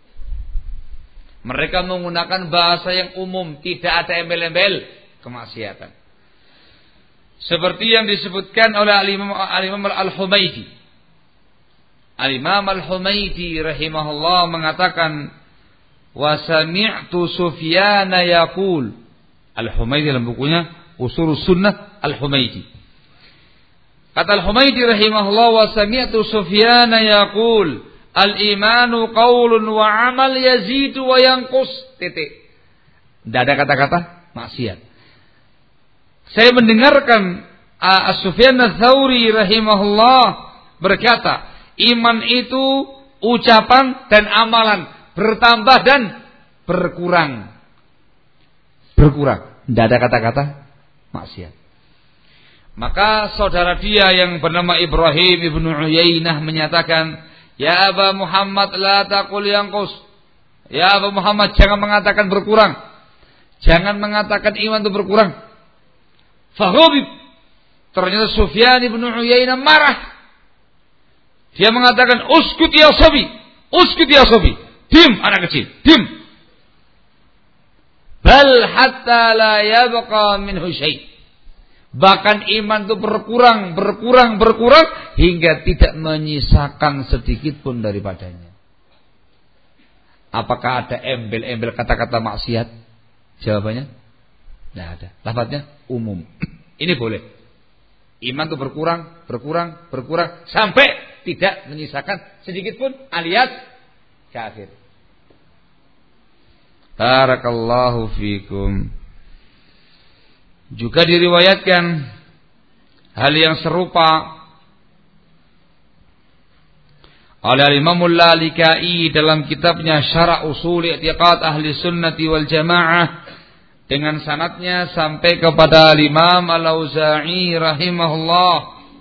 [SPEAKER 2] Mereka menggunakan bahasa yang umum, tidak ada embel-embel kemaksiatan. Seperti yang disebutkan oleh Al-Imam Al-Imam Al-Humaidi. Al-Imam Al-Humaidi rahimahullah mengatakan, wa sami'tu Sufyana yaqul. Al-Humaidi dalam bukunya Ushurus Sunnah Al-Humaidi. Kata Al-Humaidi rahimahullah, wa sami'tu Sufyana yaqul, al-imanu qaulun wa amal yazidu wa yanqus. Titik. Tidak ada kata-kata maksiat. Saya mendengarkan As-Sufyan Ats-Tsauri rahimahullah berkata, iman itu ucapan dan amalan, bertambah dan berkurang. Berkurang. Tidak ada kata-kata maksiat. Maka saudara dia yang bernama Ibrahim ibnu Uyainah menyatakan, ya Aba Muhammad la taqul yanqus. Ya Aba Muhammad, jangan mengatakan berkurang. Jangan mengatakan iman itu berkurang. Fahubib. Ternyata Sufyan ibnu Uyainah marah. Dia mengatakan, uskut ya sabi, uskut ya sabi. Dim anak kecil, dim. Bal hatta la yabqa minhu syai'. Bahkan iman itu berkurang, berkurang, berkurang hingga tidak menyisakan sedikit pun daripadanya. Apakah ada embel-embel kata-kata maksiat? Jawabannya tidak ada. Lafadznya umum. Ini boleh. Iman itu berkurang, berkurang, berkurang sampai tidak menyisakan sedikit pun alias kafir. Barakallahu fikum. Juga diriwayatkan hal yang serupa oleh Imamul Lalikai dalam kitabnya Syarah Ushul I'tiqad Ahli Sunnati wal Jamaah dengan sanadnya sampai kepada Imam Al-Auza'i rahimahullah.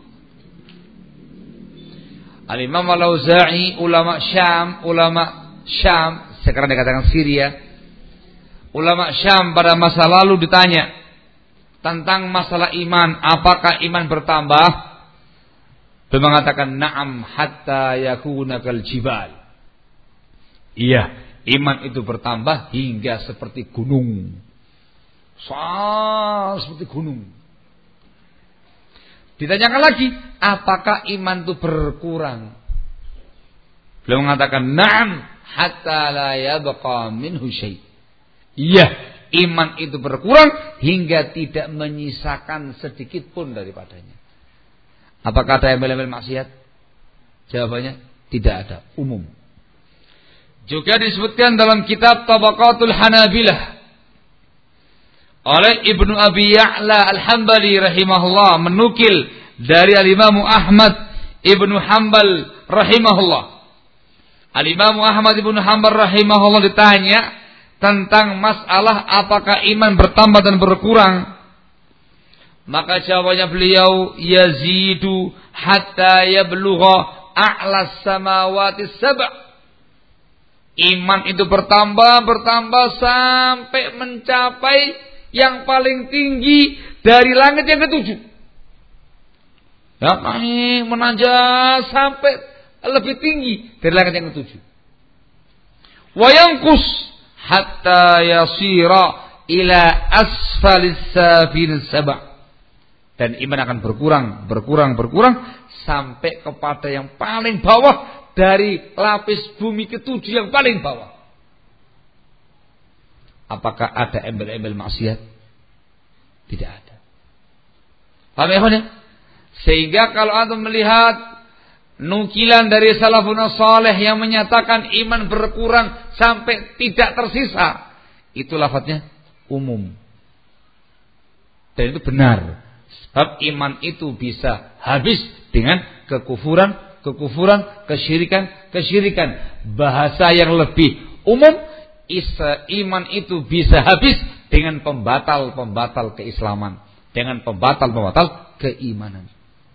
[SPEAKER 2] Al-Imam Al-Auza'i ulama Syam, ulama Syam, sekarang dikatakan Syria. Ulama Syam pada masa lalu ditanya tentang masalah iman, apakah iman bertambah? Beliau mengatakan na'am hatta yakuna kal jibal. Iya, iman itu bertambah hingga seperti gunung. Sah, seperti gunung. Ditanyakan lagi, apakah iman itu berkurang? Beliau mengatakan na'am hatta la yabqa minhu syai'. Iya, iman itu berkurang hingga tidak menyisakan sedikit pun daripadanya. Apakah ada embel-embel maksiat? Jawabannya tidak ada, umum. Juga disebutkan dalam kitab Tabaqatul Hanabilah oleh Ibnu Abi Ya'la Al-Hambali rahimahullah menukil dari Al-Imam Ahmad Ibnu Hanbal rahimahullah. Al-Imam Ahmad Ibnu Hanbal rahimahullah ditanya tentang masalah apakah iman bertambah dan berkurang. Maka jawabannya beliau yazidu hatta yablugha a'las samawati sab'. Iman itu bertambah bertambah sampai mencapai yang paling tinggi dari langit yang ketujuh. Ya, naik menanjak sampai lebih tinggi dari langit yang ketujuh. Wa yanqus hatta yasira ila asfalis safil sab'. Dan iman akan berkurang, berkurang, berkurang sampai kepada yang paling bawah dari lapis bumi ketujuh yang paling bawah. Apakah ada embel-embel maksiat? Tidak ada. Paham ya? Sehingga kalau antum melihat nukilan dari salafun saleh yang menyatakan iman berkurang sampai tidak tersisa, itu lafadznya umum. Dan itu benar. Sebab iman itu bisa habis dengan kekufuran, kekufuran, kesyirikan, kesyirikan. Bahasa yang lebih umum, isa, iman itu bisa habis dengan pembatal-pembatal keislaman, dengan pembatal-pembatal keimanan.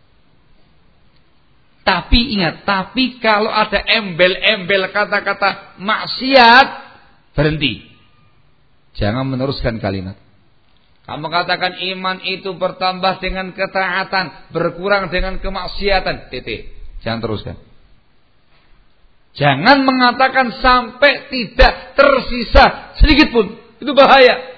[SPEAKER 2] Tapi ingat, tapi kalau ada embel-embel kata-kata maksiat, berhenti. Jangan meneruskan kalimat. Kamu katakan iman itu bertambah dengan ketaatan, berkurang dengan kemaksiatan. Titik. Jangan teruskan. Jangan mengatakan sampai tidak tersisa sedikit pun. Itu bahaya.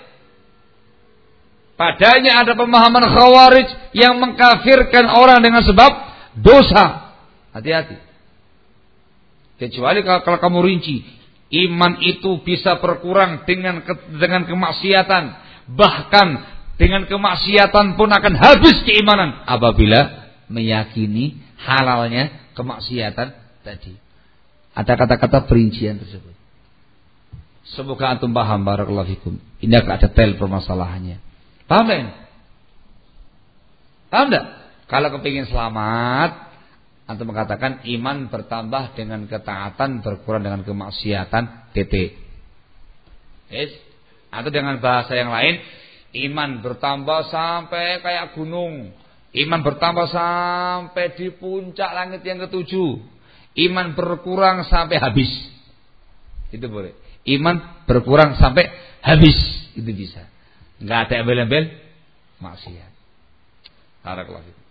[SPEAKER 2] Padanya ada pemahaman khawarij yang mengkafirkan orang dengan sebab dosa. Hati-hati. Kecuali kalau, kalau kamu rinci, iman itu bisa berkurang dengan dengan kemaksiatan. Bahkan dengan kemaksiatan pun akan habis keimanan apabila meyakini halalnya kemaksiatan tadi. Ada kata-kata perincian tersebut. Semoga antum paham, barakallahu fikum. Ini agak detail permasalahannya. Paham tak ini? Paham tak? Kalau kepingin selamat, antum mengatakan iman bertambah dengan ketaatan, berkurang dengan kemaksiatan. Titik. Yes. Atau dengan bahasa yang lain, iman bertambah sampai kayak gunung. Iman bertambah sampai di puncak langit yang ketujuh. Iman berkurang sampai habis. Itu boleh. Iman berkurang sampai habis. Itu bisa. Enggak ada embel-embel maksiat. Barakallahu fikum.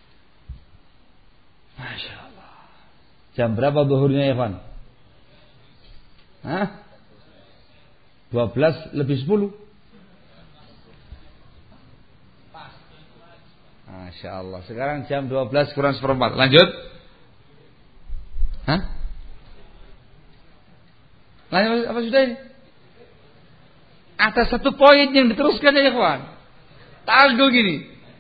[SPEAKER 2] Masya Allah. Jam berapa zuhurnya, Evan? Hah? dua belas lebih sepuluh. Masya Allah. Sekarang jam dua belas kurang seperempat. Lanjut. Hah? Lanjut apa sudah ini? Ada satu poin yang diteruskan ya kawan. Tangguh gini.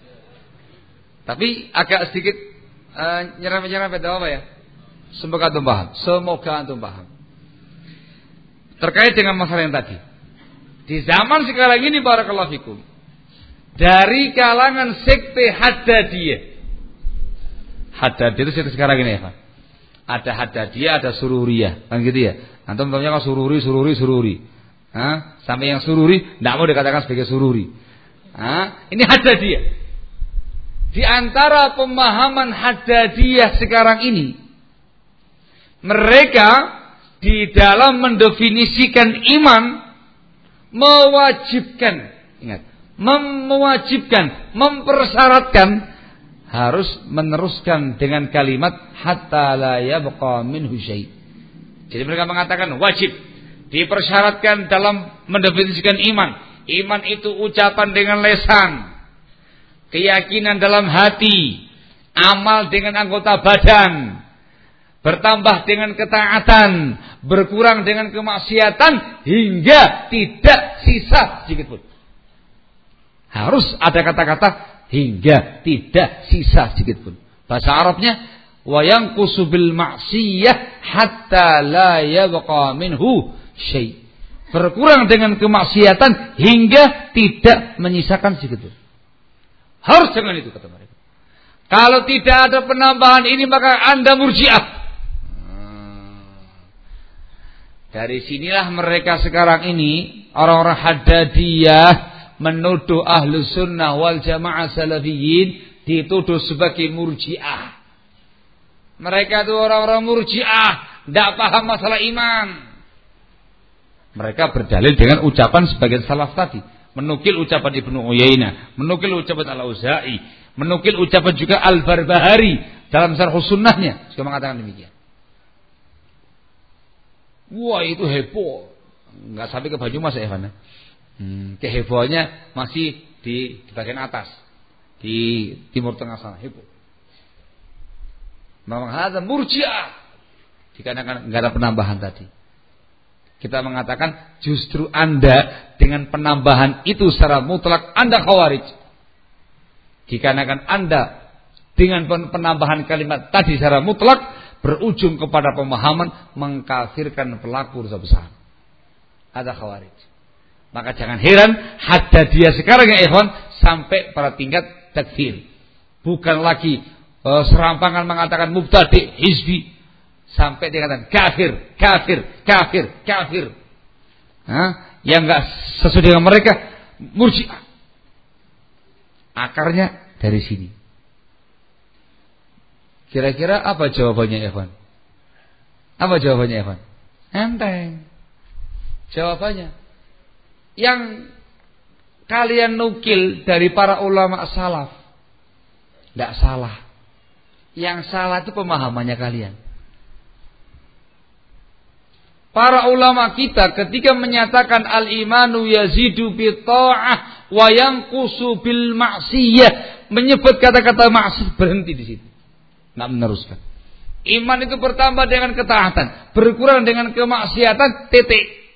[SPEAKER 2] Tapi agak sedikit uh, nyerempet-nyerempet apa ya? Semoga antum paham. Semoga antum paham. Terkait dengan masalah yang tadi. Di zaman sekarang ini barakallahu fikum. Dari kalangan sekte Haddadiyah. Haddadiyah itu sekte sekarang ini ya Pak. Ada Haddadiyah, ada Sururiyah. Kan gitu ya. Antum tahunya kan sururi, sururi, sururi. Hah? Sampai yang sururi tidak mau dikatakan sebagai sururi. Hah? Ini Haddadiyah. Di antara pemahaman Haddadiyah sekarang ini, mereka di dalam mendefinisikan iman mewajibkan, ingat, mem- mewajibkan, mempersyaratkan harus meneruskan dengan kalimat hatta la yabqa minhu syai'. Jadi mereka mengatakan wajib dipersyaratkan dalam mendefinisikan iman. Iman itu ucapan dengan lisan, keyakinan dalam hati, amal dengan anggota badan, bertambah dengan ketaatan, berkurang dengan kemaksiatan, hingga tidak sisa sedikit pun. Harus ada kata-kata hingga tidak sisa sedikit pun. Bahasa Arabnya wa yanqusu bil ma'siyah hatta la yabqa minhu syai'. Berkurang dengan kemaksiatan hingga tidak menyisakan sedikit pun. Harus dengan itu kata mereka. Kalau tidak ada penambahan ini maka Anda murji'ah. Dari sinilah mereka sekarang ini orang-orang Haddadiyah menuduh ahlu sunnah wal jamaah salafiyin dituduh sebagai murji'ah. Mereka itu orang-orang murji'ah, tidak paham masalah iman. Mereka berdalil dengan ucapan sebagian salaf tadi, menukil ucapan Ibnu Uyainah, menukil ucapan Al-Auza'i, menukil ucapan juga Al-Barbahari dalam Syarh Sunnahnya juga mengatakan demikian. Wah itu heboh, nggak sampai ke Banyumas ya Evan. Hmm, kehebohannya masih di, di bagian atas, di timur tengah sana heboh. Memang ada murji'ah dikarenakan nggak ada penambahan tadi. Kita mengatakan justru Anda dengan penambahan itu secara mutlak Anda khawarij. Dikarenakan Anda dengan penambahan kalimat tadi secara mutlak berujung kepada pemahaman mengkafirkan pelaku dosa besar. Ada khawarij. Maka jangan heran Haddadiyah sekarang ya ikhwan sampai pada tingkat takfir. Bukan lagi uh, serampangan mengatakan mubtadi' hizbi, sampai dikatakan kafir, kafir, kafir, kafir. Hah? Yang enggak sesuai dengan mereka murji'ah. Akarnya dari sini. Kira-kira apa jawabannya Evan? Apa jawabannya Evan? Enteng. Jawabannya yang kalian nukil dari para ulama salaf tidak salah. Yang salah itu pemahamannya kalian. Para ulama kita ketika menyatakan al-imanu yazidu bi ta'ah wa yanqusu bil ma'siyah, menyebut kata-kata maksiat, berhenti di situ. Enggak meneruskan. Iman itu bertambah dengan ketaatan, berkurang dengan kemaksiatan, titik.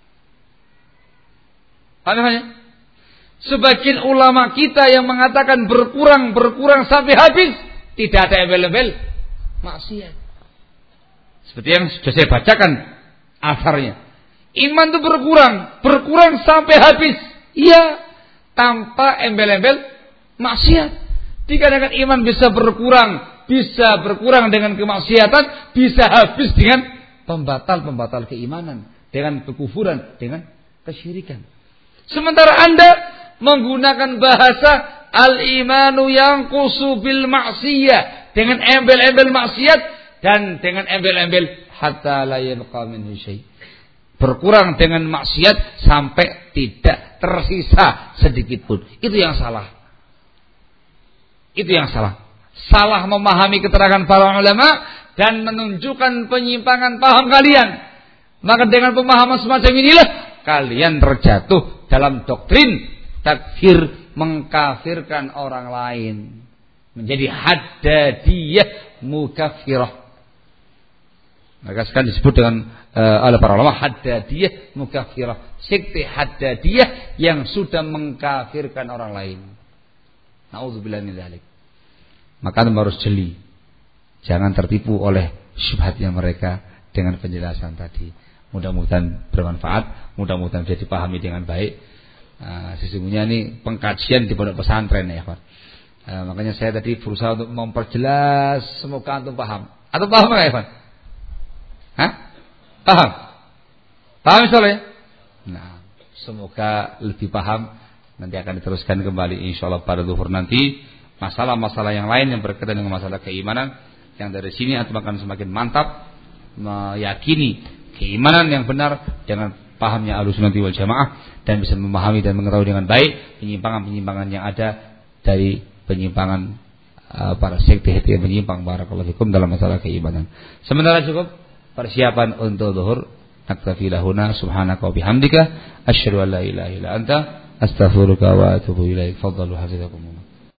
[SPEAKER 2] Paham? Sebagian ulama kita yang mengatakan berkurang, berkurang sampai habis, tidak ada embel-embel maksiat. Seperti yang sudah saya bacakan asarnya. Iman itu berkurang, berkurang sampai habis. Iya, tanpa embel-embel maksiat. Dikarenakan iman bisa berkurang, bisa berkurang dengan kemaksiatan, bisa habis dengan pembatal-pembatal keimanan, dengan kekufuran, dengan kesyirikan. Sementara Anda menggunakan bahasa al-imanu yanqusu bil ma'siyah dengan embel-embel maksiat dan dengan embel-embel hatta la yabqa minhu syai'. Berkurang dengan maksiat sampai tidak tersisa sedikit pun. Itu yang salah. Itu yang salah. Salah memahami keterangan para ulama dan menunjukkan penyimpangan paham kalian. Maka dengan pemahaman semacam inilah kalian terjatuh dalam doktrin takfir, mengkafirkan orang lain, menjadi haddadiyah mukaffirah. Maka sekarang disebut dengan uh, oleh para ulama haddadiyah mukaffirah, sekte haddadiyah yang sudah mengkafirkan orang lain. Nauzubillah min dzalik. Maka Anda harus jeli. Jangan tertipu oleh syubhatnya mereka dengan penjelasan tadi. Mudah-mudahan bermanfaat, mudah-mudahan bisa dipahami dengan baik. Uh, sesungguhnya ini pengkajian di pondok pesantren ya, Pak. Uh, makanya saya tadi berusaha untuk memperjelas, semoga antum paham. Antum paham enggak, Evan? Hah? Paham? Paham insyaallah? Nah, semoga lebih paham. Nanti akan diteruskan kembali insyaallah pada zuhur nanti. Masalah-masalah yang lain yang berkaitan dengan masalah keimanan, yang dari sini antum akan semakin mantap meyakini keimanan yang benar dengan pahamnya Ahlussunnah wal Jamaah, dan bisa memahami dan mengetahui dengan baik penyimpangan-penyimpangan yang ada dari penyimpangan uh, para sekte yang menyimpang barakallahu fikum dalam masalah keimanan. Sementara cukup persiapan untuk zuhur. Naktafi lahuna subhanaka wa bihamdika asyhadu an la ilaha illa anta astaghfiruka wa atubu ilaik. Fadhalu hafizakumullah.